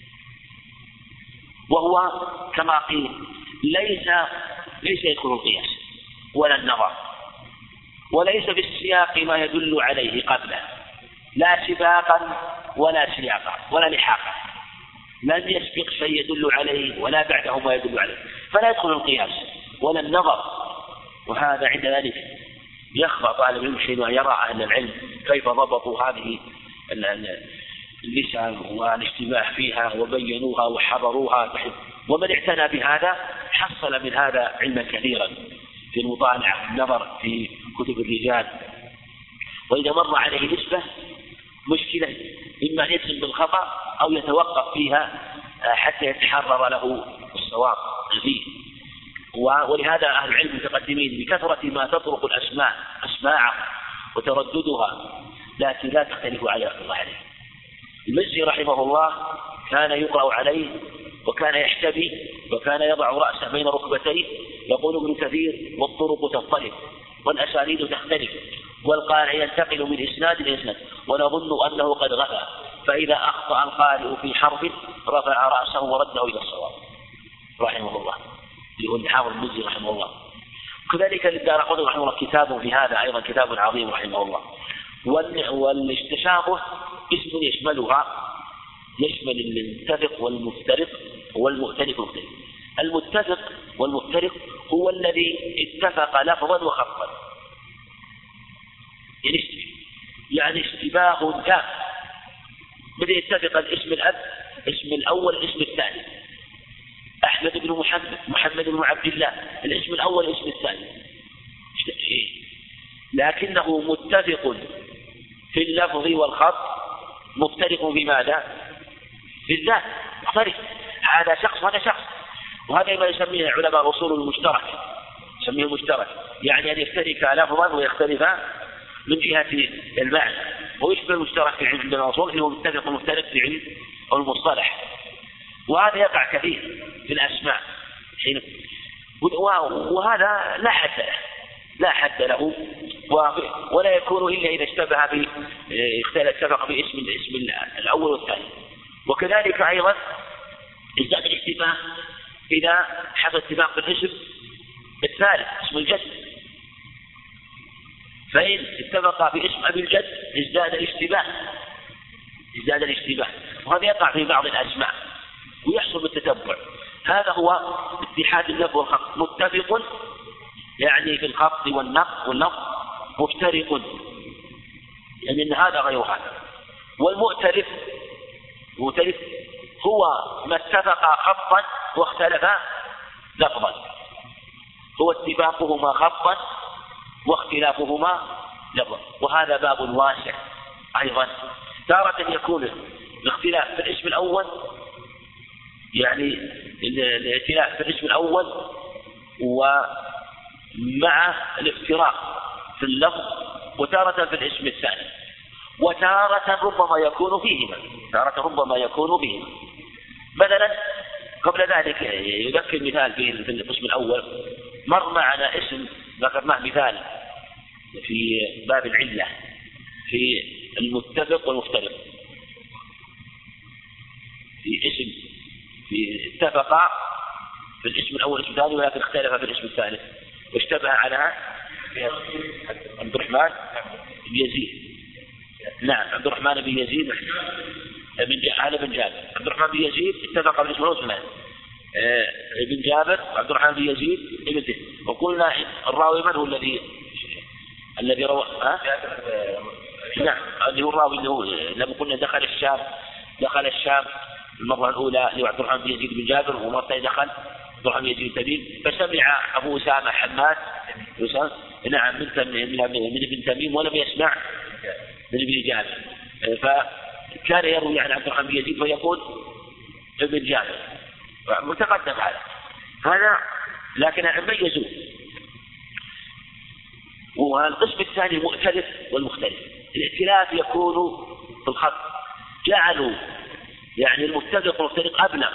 وهو كما قيل ليس يدخل القياس ولا النظر، وليس في السياق ما يدل عليه قبله، لا سباقا ولا سياقا ولا لحاقا، لم يسبق شيء يدل عليه ولا بعده ما يدل عليه، فلا يدخل القياس ولا النظر. وهذا عند ذلك يخفى طالب العلم حين يرى أهل العلم كيف ضبطوا هذه اللسان والاشتباه فيها وبينوها وحضروها، ومن اعتنى بهذا حصل من هذا علما كثيرا في المطالعة والنظر في كتب الرجال. وإذا مر عليه نسبة مشكلة إما أن يجزم بالخطأ أو يتوقف فيها حتى يتحرر له الصواب فيه. ولهذا أهل العلم المتقدمين بكثرة ما تطرق الأسماء وترددها، لكن لا تختلف على الله عليه. المزي رحمه الله كان يقرأ عليه وكان يحتبي وكان يضع رأسه بين ركبتيه، يقول ابن كثير والطرق تضطرب والأسانيد تختلف، والقارئ ينتقل من إسناد إلى إسناد، ونظن أنه قد غفى، فإذا أخطأ القارئ في حرف رفع رأسه ورده إلى الصواب رحمه الله، يقول الحافظ المزي رحمه الله. كذلك للدارقطني رحمه الله كتاب في هذا أيضا، كتاب عظيم رحمه الله. والتشابه اسم يشملها، يشمل المتفق والمفترق والمؤتلف والمختلف. المتفق والمفترق هو الذي اتفق لفظا وخطا، يعني اشتباه تام، بدأ يتفق الاسم الأب، اسم الأول، الاسم الثاني، أحمد بن محمد، محمد بن عبد الله، الاسم الأول الاسم الثاني، لكنه متفق في اللفظ والخط، مفترق بماذا؟ بالذات مختلف، هذا شخص وهذا شخص. وهذا ما يسميه علماء الأصول المشترك، يسميه المشترك، يعني أن يختلف لفظا ويختلف من جهة المعنى، ويشبه المشترك في علم الأصول اللي هو متفق ومفترق في علم المصطلح. وهذا يقع كثير في الأسماء، وهذا لا حد له، ولا يكون إلا إذا اشتبه اتفق باسم الأول والثاني. وكذلك أيضا ازداد الاشتباه إذا حصل اتفاق في الاسم الثالث، اسم الجد، فإن اتفق باسم أبي الجد ازداد الاشتباه، وهذا يقع في بعض الأسماء ويحصل بالتتبع. هذا هو اتحاد اللفظ والخط، متفق يعني في الخط واللفظ، مفترق يعني أن هذا غير هذا. والمؤتلف هو ما اتفق خطا واختلف لفظا، هو اتفاقهما خطا واختلافهما لفظا. وهذا باب واسع أيضا. تارة يكون الاختلاف في الاسم الأول، يعني الائتلاف في الاسم الأول ومع الافتراق في اللفظ، وتارة في الاسم الثاني، وتارة ربما يكون فيهما. مثلا قبل ذلك يذكر مثال في القسم الأول، مر معنا اسم ذكرناه مثال في باب العلة في المتفق والمفترق، في اتفق في الاسم الأول والاسم الثاني، ولكن اختلف في الاسم الثالث، واشتبه على عبد الرحمن بن يزيد. نعم، عبد الرحمن بن يزيد بن جابر. عبد الرحمن بن يزيد اتفق بالاسم الأول والاسم الثاني، ابن جابر عبد الرحمن بن يزيد ابن زيد. وقلنا الراوي من هو الذي روى؟ نعم، اللي هو الراوي اللي هو لما قلنا دخل الشام المرة الأولى اللي هو عبد الرحمن بن يزيد بن جابر، ومرة ثانية دخل عبد الرحمن بن يزيد تميم، فسمع أبو أسامة حماد نعم من ابن تميم، ولم يسمع من ابن جابر، فكان يروي عن عبد الرحمن بن يزيد فيقول ابن جابر، متقدم هذا لكن ميزوا. والقسم الثاني المؤتلف والمختلف. الائتلاف يكون في الخط، جعلوا يعني المتفق والمختلف أبلغ،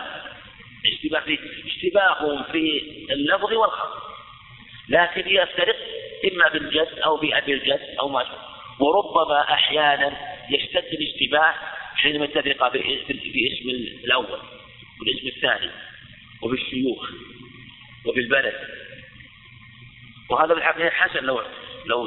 اشتباههم في اللفظ والخط، لكن يفترق إما بالجد أو بأبي الجد أو ما شابه. وربما أحيانا يشتد الاشتباه حينما يتفق باسم الأول والاسم الثاني وفي الشيوخ وفي البلد. وهذا بالحقيقة حسن لو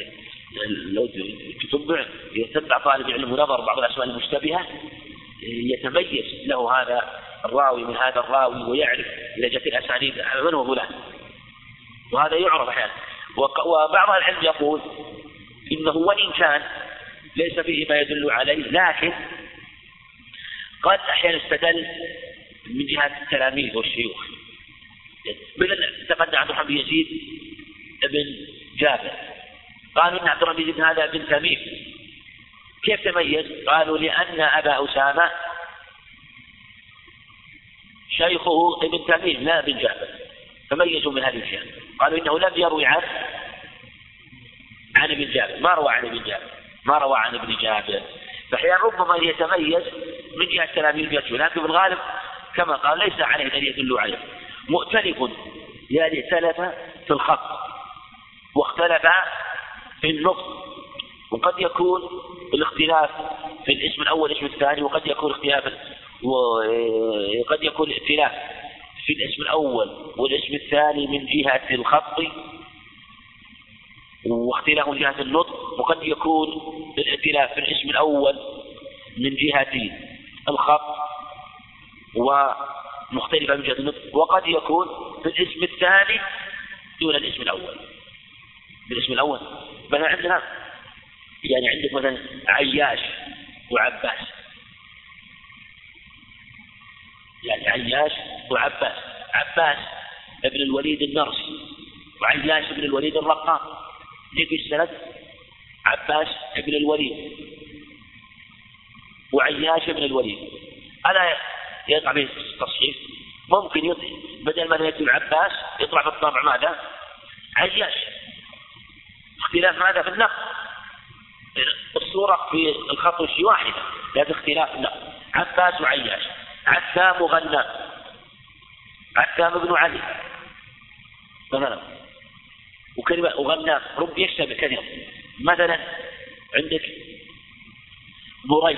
يتبع طالب العلم ونظر بعض الأسماء المشتبهة يتميز له هذا الراوي من هذا الراوي، ويعرف إذا جاءت الأسانيد من هو فلان، وهذا يعرف أحيانا. وبعض العلم يقول إنه وإن كان ليس فيه ما يدل عليه، لكن قد أحيانا استدل من جهة التلاميذ والشيوخ. مثل تقدم عبد الرحمن بن يزيد ابن جابر، قالوا إن عبد الرحمن بن يزيد هذا ابن تميم. كيف تميز؟ قالوا لأن أبا أسامة شيخه ابن تميم لا ابن جابر، فميزوا من هذه الشيء. قالوا إنه لم يروي عن ابن جابر، ما روى عن ابن جابر. فحيان ربما يتميز من جهة التلاميذ يرجو، لكن في الغالب كما قال ليس عليه دليل يدل عليه. مؤتلف يعني ائتلف في الخط واختلف اختلفا في النطق، وقد يكون الاختلاف في الاسم الأول والاسم الثاني، وقد يكون اختلاف في الاسم الأول والاسم الثاني من جهة الخط واختلاف من جهة النطق، وقد يكون الاختلاف في الاسم الأول من جهة الخط ومختلفة من جهة النطق، وقد يكون في الاسم الثاني دون الاسم الأول. بالاسم الأول مثلا عندنا يعني عندك مثلا عياش وعباس، يعني عياش وعباس، عباس ابن الوليد النرسي وعياش ابن الوليد الرقام، يجي السند عباس ابن الوليد وعياش ابن الوليد، ألا يقع به التصحيف؟ ممكن بدل ما يكتب عباس يطلع في الطابع ماذا؟ عياش. اختلاف هذا في النقل، الصورة في الخط والشي واحدة، لكن اختلاف النقل. عباس وعياش، عثام وغنام، عثام بن علي مثلا، وكلمة وغنام رب يشتبه كثيرا. مثلا عندك بريد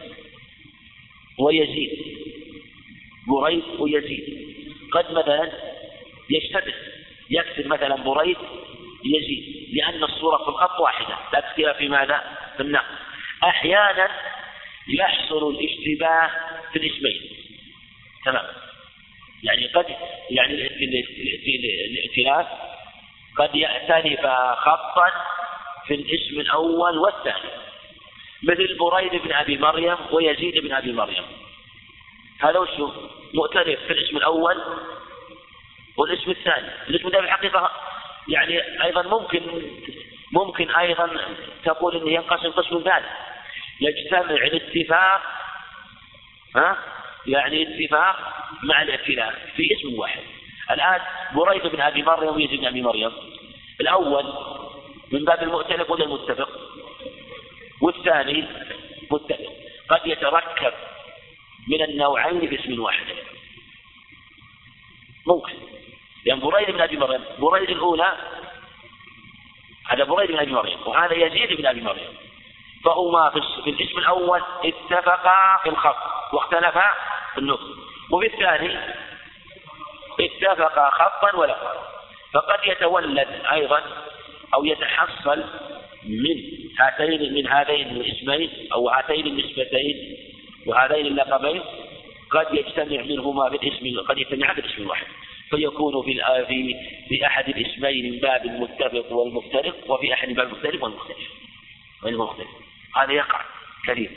ويزيد، بريد ويزيد قد مثلا يشتبه، يكتب مثلا بريد يزيد لأن الصورة في الخط واحدة، لا تختلف في ماذا؟ في النقل. أحيانا يحصل الاشتباه في الاسمين، تمام، يعني قد يعني الاختلاف قد يأتلف خطا في الاسم الأول والثاني، مثل بريد بن أبي مريم ويزيد بن أبي مريم، هذا وشو مؤتلف في الاسم الأول والاسم الثاني. الاسم الثاني الحقيقة يعني أيضا ممكن أيضا تقول إنه ينقسم قسم ثالث، يجتمع الاتفاق يعني اتفاق مع الاختلاف في اسم واحد. الآن بريد بن أبي مريم ويزيد بن أبي مريم، الأول من باب المؤتلف ولا المتفق؟ والثاني متفق، قد يتركب من النوعين باسم واحد ممكن، لأن بريد بن أبي مريم، بريد الأولى هذا بريد بن أبي مريم وهذا يزيد بن أبي مريم، فهما في الاسم الأول اتفقا في الخط واختلفا في النطق، وفي الثاني اتفقا خطا ولفظا. فقد يتولد أيضا أو يتحصل من هذين الاسمين أو هاتين النسبتين وهذين اللقبين قد يجتمع منهما بالاسم، قد يجتمع بالاسم الواحد، فيكون في أحد الاسمين من باب المتفق والمفترق، وفي أحد باب المختلف والمختلف. هذا يقع كثير.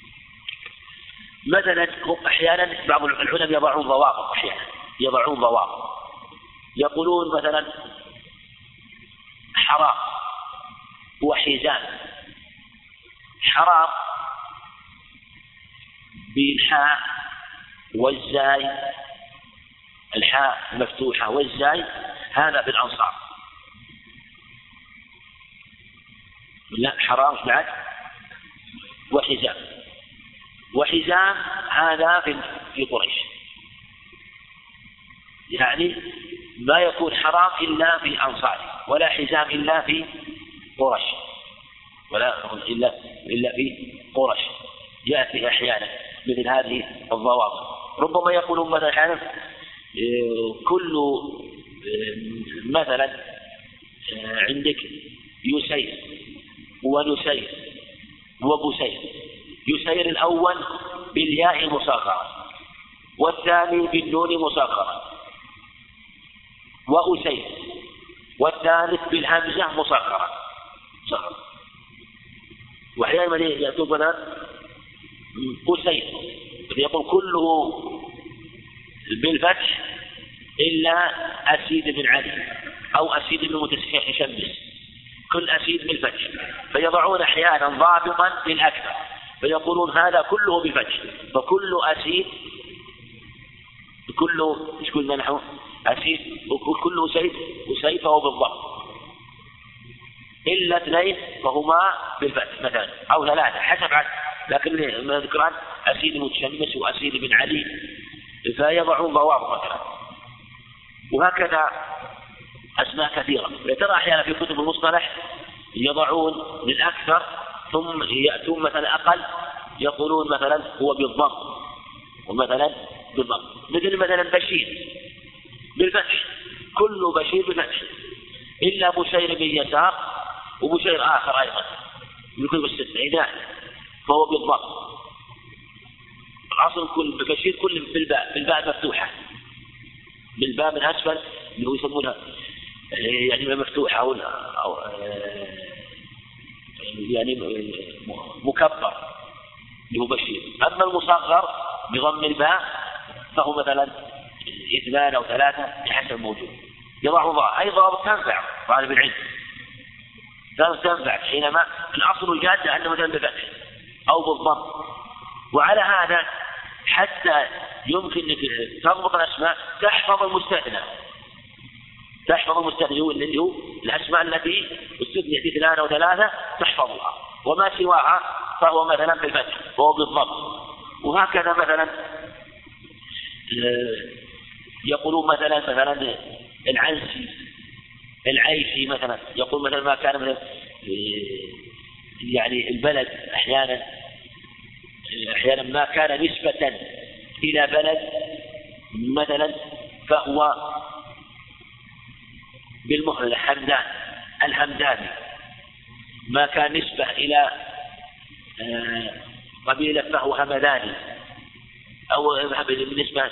مثلا أحيانا بعض العلماء يضعون ضوابط، أحيانا يضعون ضوابط، يقولون مثلا حرام وحزام، حرام بالحاء والزاي، الحاء مفتوحة والزاي، هذا بالأنصار. لا حرام بعد وحزام، وحزام هذا في قريش، يعني ما يكون حرام إلا في أنصاره، ولا حزام إلا في قريش، ولا إلا في قريش. يأتي أحيانا مثل هذه الضوابط. ربما يقولون مثلا أحيانا كل مثلا عندك يسير ونسير وبسير، يسير الأول بالياء مصغرة والثاني بالنون مصغرة، وأسير والثالث بالهمزة مصغرة. وأحيانا يأتون مثلا أسير يقول كله بالفتح إلا أسيد بن علي أو أسيد بن متشمس، كل أسيد بالفتح، فيضعون أحيانا ضابطا للأكثر فيقولون هذا كله بالفتح، فكل أسيد كله ايش قلنا نحن أسيد وكل أسيد فهو بالضبط، إلا اثنين فهما بالفتح مثلا أو ثلاثة حسب عدد، لكن ذكران أسيد متشمس وأسيد بن علي، فيضعون ضوابط مثلا. وهكذا أسماء كثيرة. ترى أحيانا في كتب المصطلح يضعون للأكثر ثم يأتون مثلا أقل يقولون مثلا هو بالضم، ومثلا بالضم، مثلا بشير بالفتح، كل بشير بالفتح إلا بشير بن يسار وبشير آخر أيضا يكون بالستة فهو بالضم. الأصل كل بشير كل بالباء مفتوحة، بالباء من أسفل اللي هو يسمونها يعني مفتوحة أو يعني مكبر اللي هو بشير. أما المصغر بضم الباء فهو مثلا 2 أو 3 بحسب الموجود. يضع ضاء أي ضابط تنفع طالب العلم، تنفع حينما الأصل الجادة أنه مثلا بفتح أو بالضم. وعلى هذا حتى يمكن أن تضبط الأسماء تحفظ المستثنى، اللي هو الأسماء التي استثنيت 2 أو 3 تحفظها، وما سواها فهو مثلا بالفتح وهو بالضم. وهكذا مثلا يقولون مثلا العيشي مثلا، يقول مثلا ما كان مثلا يعني البلد أحيانا ما كان نسبة إلى بلد مثلا فهو بالمهمل الحمداني، ما كان نسبة إلى قبيلة فهو همداني، أو بالنسبة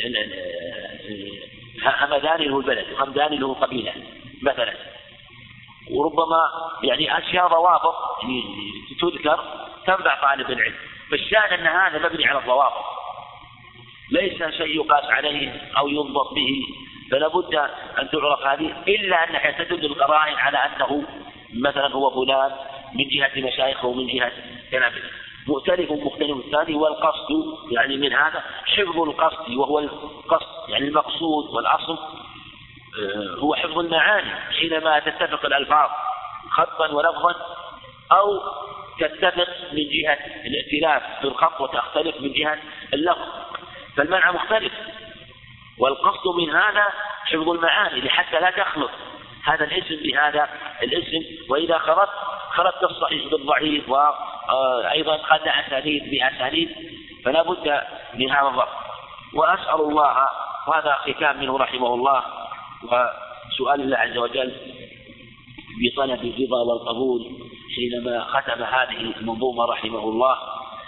همداني هو البلد وهمداني له قبيلة مثلا. وربما يعني أشياء ضوابط تذكر تنفع طالب العلم. فالشأن أن هذا مبني على الضوابط، ليس شيء يقاس عليه أو ينضبط به، فلا بد أن تعرف هذه، إلا أنها تدل القرائن على أنه مثلا هو فلان من جهة مشايخه ومن جهة كلامه مختلف الثاني. والقصد يعني من هذا حفظ القصد، وهو القصد يعني المقصود والأصل هو حفظ المعاني، حينما تتفق الألفاظ خطا ولفظا أو تتفق من جهة الائتلاف في الخط وتختلف من جهة اللفظ، فالمعنى مختلف. والقصد من هذا حفظ المعاني حتى لا تخلط هذا الاسم بهذا الاسم، وإذا خلطت الصحيح بالضعيف وأيضا قد أسانيد بأسانيد فلا بد من هذا الضبط. وأسأل الله، وهذا ختام منه رحمه الله وسؤال الله عز وجل بطلب الرضا والقبول حينما ختم هذه المنظومة رحمه الله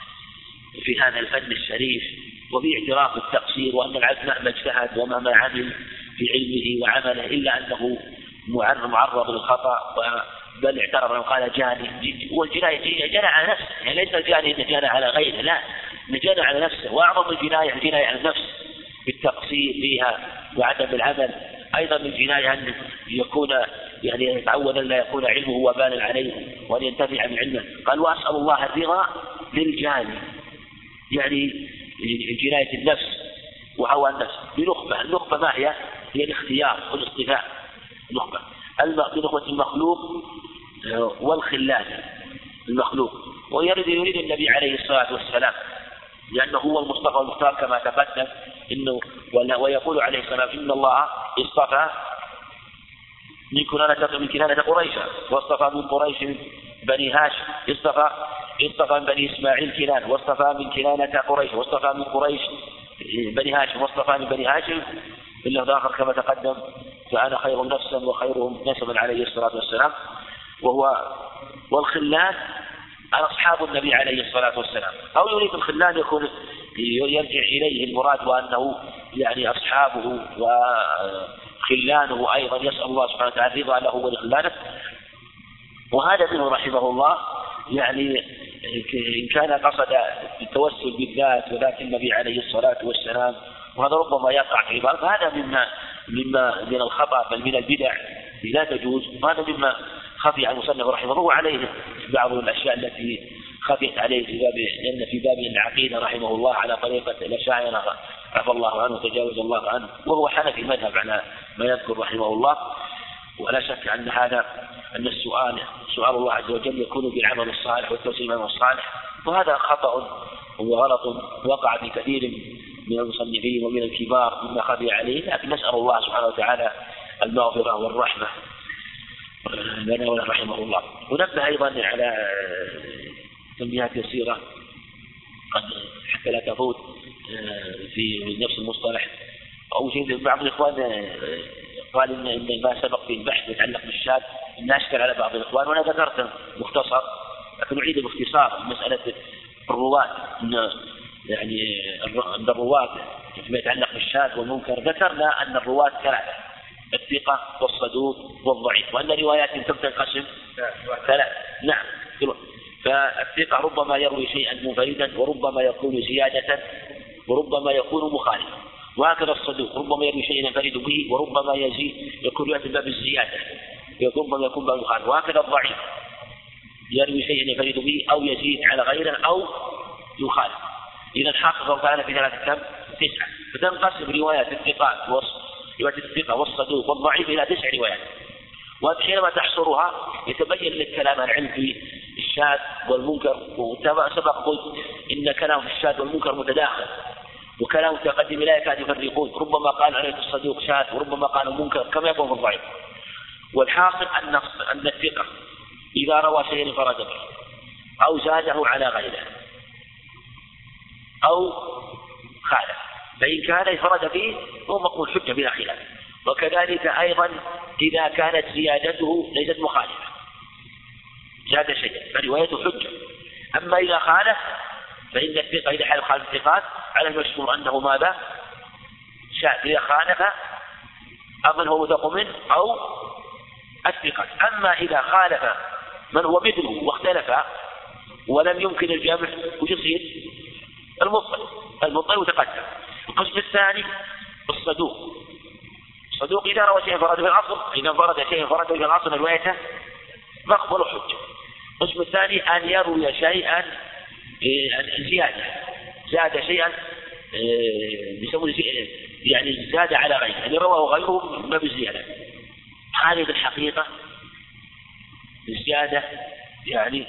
في هذا الفن الشريف، وفي اعتراف التقصير وأن العبد مهما اجتهد ومهما عمل في علمه وعمله إلا أنه معرض للخطأ، بل اعترف وقال جاني. والجناية جنى على نفسه، يعني ليس الجاني جنى على غيره، لا، جنى على نفسه. وأعظم الجناية على النفس بالتقصير فيها وعدم العمل. أيضا من الجناية أن يكون يعني يتعود أن لا يكون علمه وبالا عليه وأن ينتفع من علمه. قال وأسأل الله الرضا للجاني، يعني جناية النفس وهوى النفس بنخبة. النخبة ما هي؟ هي الاختيار والاصطفاء. بنخبة المخلوق والخلان المخلوق. ويريد النبي عليه الصلاة والسلام لأنه هو المصطفى المختار كما تقدم ويقول عليه السلام إن الله اصطفى من كنانة قريشا، واصطفى من قريش بني هاشم، اصطفى من بني إسماعيل كنان، واصطفى من كنانة قريش، واصطفى من قريش بني هاشم، واصطفى من بني هاشم بالله الآخر كما تقدم فأنا خير نفسا وخيرهم نسبا عليه الصلاة والسلام. والخلان أصحاب النبي عليه الصلاة والسلام، أو يريد الخلان يكون يرجع إليه المراد وأنه يعني أصحابه وخلانه أيضا، يسأل الله سبحانه وتعالى رضا له ولخلانه. وهذا منه رحمه الله يعني إن كان قصد التوسل بالذات وذات النبي عليه الصلاة والسلام، وهذا ربما يقع في بعض، هذا مما من الخطأ بل من البدع لا تجوز. وهذا مما خفي عن المصنف رحمه الله عليه بعض الأشياء التي خفيت عليه لأن في باب العقيدة رحمه الله على طريقة الأشاعرة عفى الله عنه وتجاوز الله عنه، وهو حنفي مذهب على ما يذكر رحمه الله. ولا شك أن سؤال الله عز وجل يكون بالعمل الصالح والتوسل بالعمل الصالح، وهذا خطأ وغلط وقع في كثير من المصنفين ومن الكبار مما خفي عليه. لكن نسأل الله سبحانه وتعالى المغفرة والرحمة لنا وله رحمه الله. ونبه أيضا على تنبيهات يسيرة قد حتى لا تفوت في نفس المصطلح. أو شيء بعض الإخوان قال إن ما سبق في البحث يتعلق بالشاذ إن أشكل على بعض الإخوان، وأنا ذكرت مختصر لكن أعيد باختصار مسألة الرواة. يعني عند الرواة فيما يتعلق بالشاذ والمنكر ذكرنا أن الرواة ثلاثة: الثقة والصدوق والضعيف، وأن روايات تنقسم ثلاثة. نعم. فالثقة ربما يروي شيئا منفردا وربما يكون زيادة وربما يكون مخالفا، وهكذا الصدوق ربما يروي شيئا ينفرد به وربما يكون يأتي باب الزيادة ربما يكون باب مخالف، وهكذا الضعيف يروي شيئا ينفرد به أو يزيد على غيره أو يخالف. إذا حقق وكان في ثلاثة 9، فتنقسم روايات الثقة والصدوق والضعيف إلى 9 روايات. وحينما تحصرها يتبين لك كلام العلم في الشاذ والمنكر. وسبق قلت إن كلام في الشاذ والمنكر متداخل، وكلام متقدم لا يكاد يفرقون، ربما قال عليه الصدوق شاذ وربما قال المنكر كما يكون في الضعيف. والحاصل أن الثقة إذا روى شيئا انفرد به أو زاده على غيره أو خالف، فإن كان انفرد به هو مقبول حجة بلا خلاف. وكذلك أيضا إذا كانت زيادته ليست مخالفة، زاد شيئا فروايته حجة. أما إذا خالف فإن الثقة إذا حال خالف الثقات على المشهور أنه ماذا؟ شاذ. إذا خالف أمن هو متق منه أو الثقة. أما إذا خالف من هو مثله واختلف ولم يمكن الجمع وش يصير؟ المضطرب وتقدم. القسم الثاني الصدوق. الصدوق إذا روى شيئا فرد في الأصل، إذا فرد شيئا فرد في الأصل روايته مقبول حجة. القسم الثاني أن يروي شيئا زيادة، زاد شيئا بيسمونه يعني زاد على غيره، يعني رواه غيره ما بالزيادة. هذه الحقيقة الزيادة يعني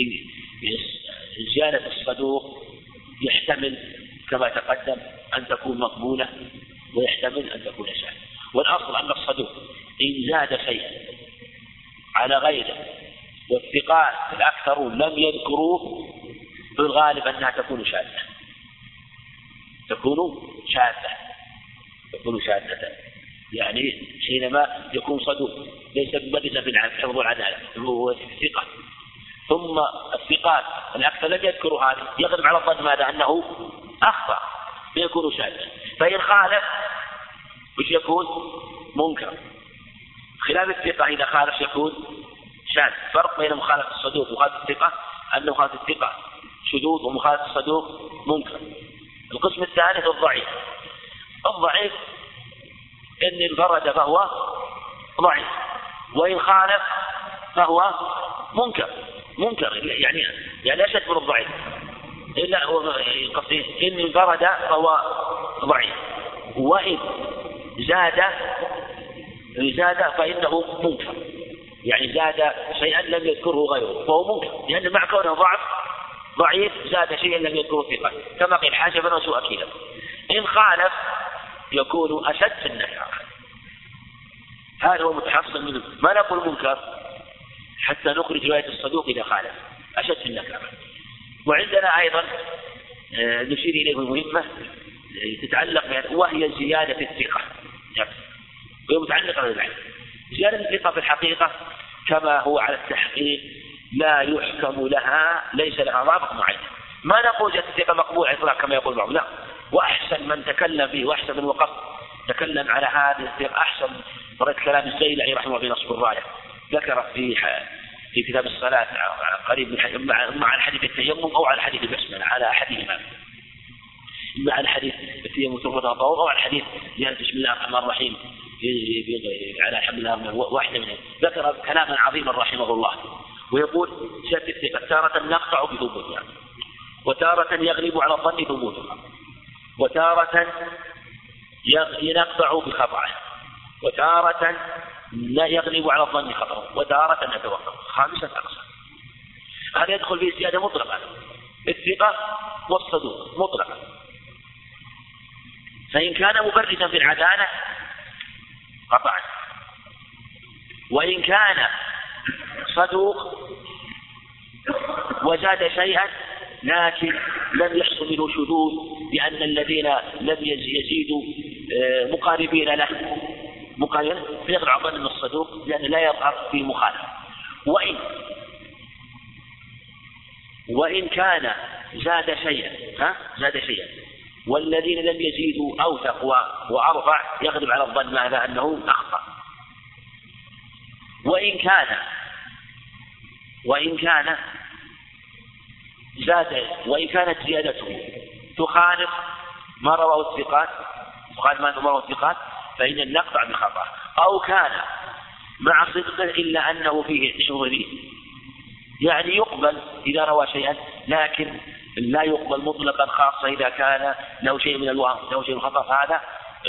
زيادة الصدوق يحتمل كما تقدم أن تكون مقبولة ويحتمل أن تكون شاذة. والأصل أن الصدوق إن زاد شيئا على غيره والثقات الأكثر لم يذكروه في الغالب أنها تكون شاذة، تكون شاذة. يعني حينما يكون صدوق ليس مبرزا في الحفظ والعدالة هو الثقة، ثم الثقات الأكثر لم يذكروا هذه، يغلب على الظن ماذا؟ أنه أخطأ فيكون شاذا. فإن خالف وش يكون؟ منكر. خلاف الثقة إذا خالف يكون شاذ. فرق بين مخالفة الصدوق ومخالفة الثقة أن مخالفة الثقة شذوذ ومخالفة الصدوق منكر. القسم الثالث الضعيف. الضعيف إن انفرد فهو ضعيف، وإن خالف فهو منكر يعني أشد من الضعيف. إلا إن انفرد فهو ضعيف، وإن زاد فإنه منكر، يعني زاد شيئا لم يذكره غيره فهو منكر، لأن مع كونه ضعيف زاد شيئا لم يذكره ثقة كما قيل حاشفا وسوء أكيلا. إن خالف يكون أشد في النكرة. هذا هو متحصل منه. ما نقول منكر حتى نخرج رواية الصدوق إذا خالف، أشد في النكرة. وعندنا أيضا نشير إليه مهمة تتعلق وهي زيادة الثقة، وهي متعلقة بالعلم. زيادة الثقة في الحقيقة كما هو على التحقيق لا يحكم لها، ليس لها ضابط معين. ما نقول زيادة الثقة مقبول إطلاق كما يقول بعض، لا. وأحسن من تكلم فيه وأحسن من وقف تكلم على هذه الثقة أحسن رد كلام الزيلعي رحمه الله في نصب الراية، ذكر في كتاب الصلاة قريب مع الحديث التيمم أو على الحديث البسملة على أحدهما، مع الحديث التيمم ثم الطهور أو على الحديث بسم الله الرحمن الرحيم على الحمد لله واحدة منهم. ذكر كلاما عظيما رحمه الله ويقول زيادة الثقة تارة نقطع بثبوتها، وتارة يغلب على الظن ثبوتها، وتارة نقطع بخطأه، وتارة لا يغلب على الظن خطأه، وتارة نتوقف. 5 أقسام. هذا يدخل في زيادة مطلقة الثقة والصدوق مطلقة. فإن كان مبرزا في العدالة قطعا، وإن كان صدوق وزاد شيئا لكن لم يحصل منه شذوذ لأن الذين لم يزيدوا مقاربين له فيغلع ظن من الصدوق لأن لا يظهر في مخالفة. وإن كان زاد شيئا والذين لم يزيدوا أوثق وأرفع يغلب على الظن ماذا أنه أخطأ. وإن كانت زيادته تخالف ما رواه الثقات فإن نقطع بخطأ، أو كان مع صدقه إلا أنه فيه شذوذ، يعني يقبل إذا روى شيئا لكن لا يقبل مطلقا، خاصة إذا كان له شيء من الوهم له شيء من الخطأ. هذا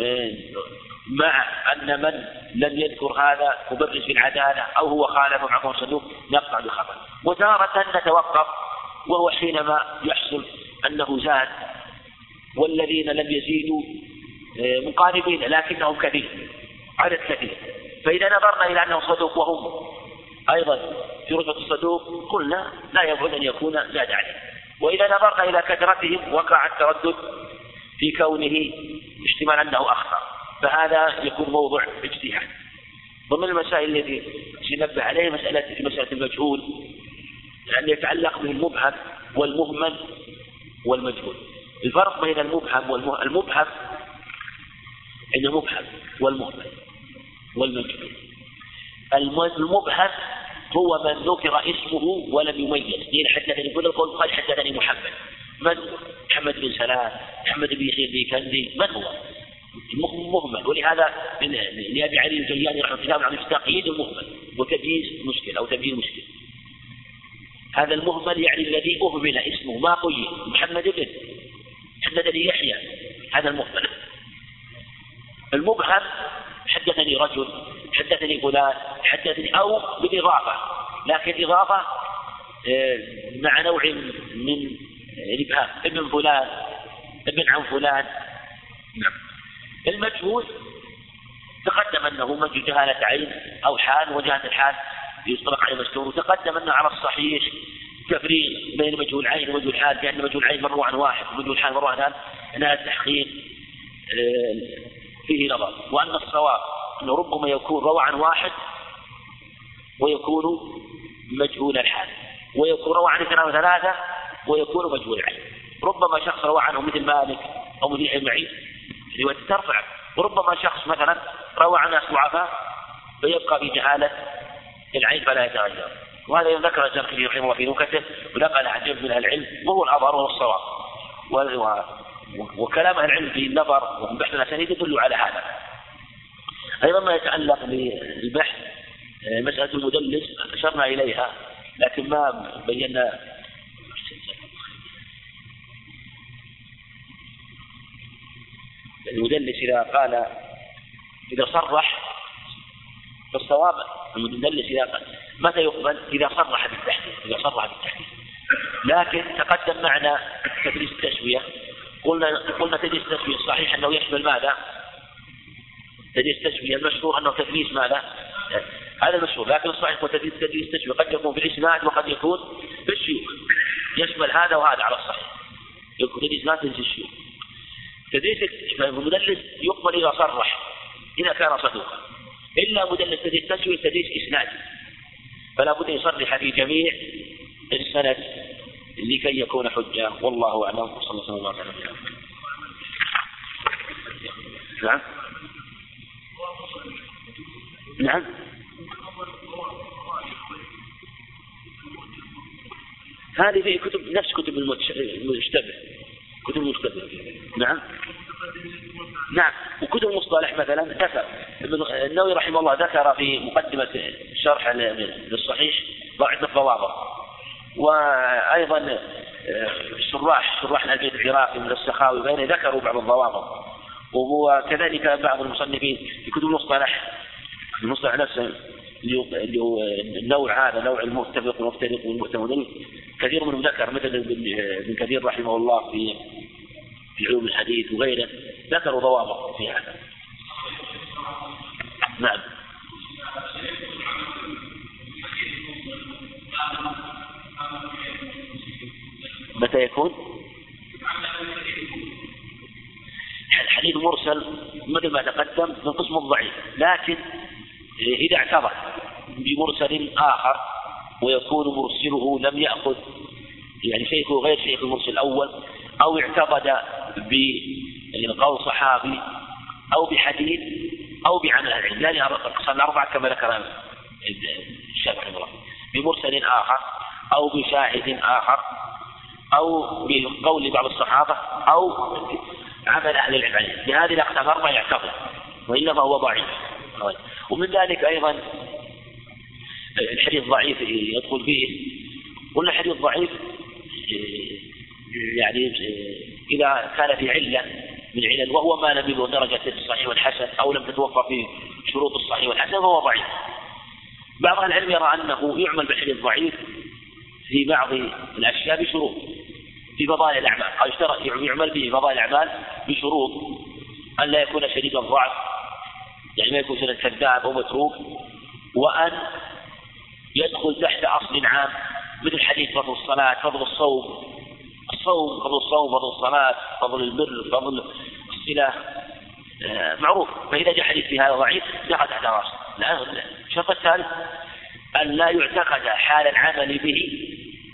مع أن من لم يذكر هذا مبرز بالعدالة أو هو خالف معه صدوق نقطع بخطأ. وتارة نتوقف وهو حينما يحصل أنه زاد والذين لم يزيدوا مقاربين لكنهم عدد كثير، فإذا نظرنا إلى أنه صدوق وهم أيضا في رتبة الصدوق قلنا لا يبعد أن يكون زاد عليه. وإذا نظرنا إلى كثرتهم وقع التردد في كونه احتمال أنه أخطأ، فهذا يكون موضوع اجتهاد. ضمن المسائل التي سنبه عليه مسألة المجهول، لأن يتعلق به المبهم والمهمل والمجهول. الفرق بين المبهم والمبهم إن المبهم والمهمل والمجهول. المبهم هو من ذكر اسمه ولم يميز، حدثني كل القول قال حدثني محمد محمد بن سلام، محمد بن يحيى بن كندي، من هو مهمل. ولهذا لأبي علي الجياني رحمه الله عن تقييد المهمل وتمييز مشكل أو تبيين مشكل. هذا المهمل يعني الذي أهمل اسمه ما قيد، محمد بن حدثني يحيى، هذا المهمل. المبهم حدثني رجل، حدثني فلان، حدثني أو بالإضافة، لكن إضافة مع نوع من الإبهام، ابن فلان، ابن عن فلان. نعم. المجهول تقدم أنه من جهالة عين أو حال، وجهالة الحال يطلق عليه مستور. وتقدم أنه على الصحيح تفريق بين مجهول عين ومجهول حال، لأن مجهول عين مروى عن واحد ومجهول حال مروى عن ثاني، أن التحقيق فيه نظر. وأن الصواب أنه ربما يكون روى عن واحد ويكون مجهول الحال، ويكون روى عن اثنين وثلاثة ويكون مجهول العين. ربما شخص روى عنه مثل مالك أو مثل يحيى بن معين رواية ترفع، وربما شخص مثلا روى عن ناس ضعفاء فيبقى في جهالة العين فلا يتغير. وهذا ذكر الزركشي رحمه الله في نكته، ونقل عن جمع من العلم وهو الأظهر وهو الصواب. وكلام أهل العلم في النظر وفي بحث الأسانيد يدل على هذا. أيضا ما يتعلق بالبحث مسألة المدلس أشرنا إليها لكن ما بينا. المدلس إذا صرح فالصواب المدلس متى يقبل؟ إذا صرح بالتحديث. لكن تقدم معنا تدليس التسوية، قلنا تدليس التسوية صحيح أنه يشمل ماذا؟ تدليس التسوية المشهور أنه تدليس ماذا؟ هذا المشهور. لكن الصحيح هو تدليس التسوية قد يكون في الإسناد وقد يكون في الشيوخ، يشمل هذا وهذا على الصحيح. يكون تدليس ما تدليس الشيوخ. تدليس المدلس يقبل إذا صرح إذا كان صدوقا، إلا مدلس تدليس تسوية تدليس إسناد، فلا بد يصرح في جميع السند لكي يكون حجة. والله أعلم. وصلى الله عليه وسلم. نعم. هذه في كتب نفس كتب المشتبه، كتب المشتبه. نعم. وكتب المصطلح مثلا ذكر النووي رحمه الله ذكر في مقدمة شرح للصحيح ضعف الضوابط، وأيضا شراح البيت العراقي من السخاوي بين ذكروا بعض الضوابط، وكذلك بعض المصنفين في كتب المصطلح نفسه النوع هذا نوع المتفق والمفترق والمحتمل كثير منهم ذكر، مثل ابن كثير رحمه الله في علوم الحديث وغيره ذكروا ضوابط في هذا. نعم. متى يكون؟ الحديث مرسل مثل ما تقدم من قسم الضعيف، لكن إذا اعتبر بمرسل آخر ويكون مرسله لم يأخذ يعني شيخه غير شيخ المرسل الأول، أو اعتقد بقول صحابي أو بحديث أو بعمل أهل العلم، يعني أقسام الأربعة كما ذكر الشافعي رحمه الله، بمرسل آخر أو بشاهد آخر أو بقول بعض الصحابة أو عمل أهل العلم عليه، بهذه الأقسام الأربعة يعتقد، وإلا فهو ضعيف. ومن ذلك أيضا الحديث ضعيف يدخل فيه، قلنا الحديث ضعيف يعني إذا كان في علة من علل وهو ما لم يبلغ درجة الصحيح والحسن أو لم تتوفر فيه شروط الصحيح والحسن فهو ضعيف. بعض أهل العلم يرى أنه يعمل بالحديث ضعيف في بعض الأشياء بشروط في فضائل الأعمال، أو يعمل به فضائل الأعمال بشروط أن لا يكون شديد الضعف، يعني ما يكون شديد كذاب أو متروك، وأن يدخل تحت أصل عام مثل حديث فضل الصلاة، فضل الصوم، فضل الصوم، فضل الصلاة، فضل البر، فضل الصلة، معروف. فإذا جاء حديث في هذا ضعيف دخل تحت أصل. الشرط الثالث أن لا يعتقد حال العمل به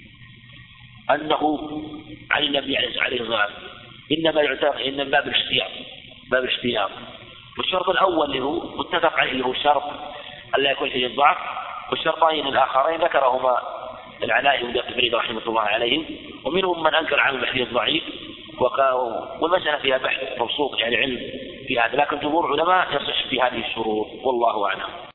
أنه عن النبي عليه الصلاة والسلام، إنما يعتقد إن باب الاشتياق. والشرط الأول اللي هو متفق عليه اللي هو الشرط أن لا يكون شديد الضعف، والشرطين الآخرين ذكرهما العلاء بن فريد رحمه الله عليهم، ومنهم من أنكر عن الحديث الضعيف، والمسألة فيها بحث مبسوط يعني علم في هذا، لكن جمهور علماء يصح في هذه الشروط، والله أعلم.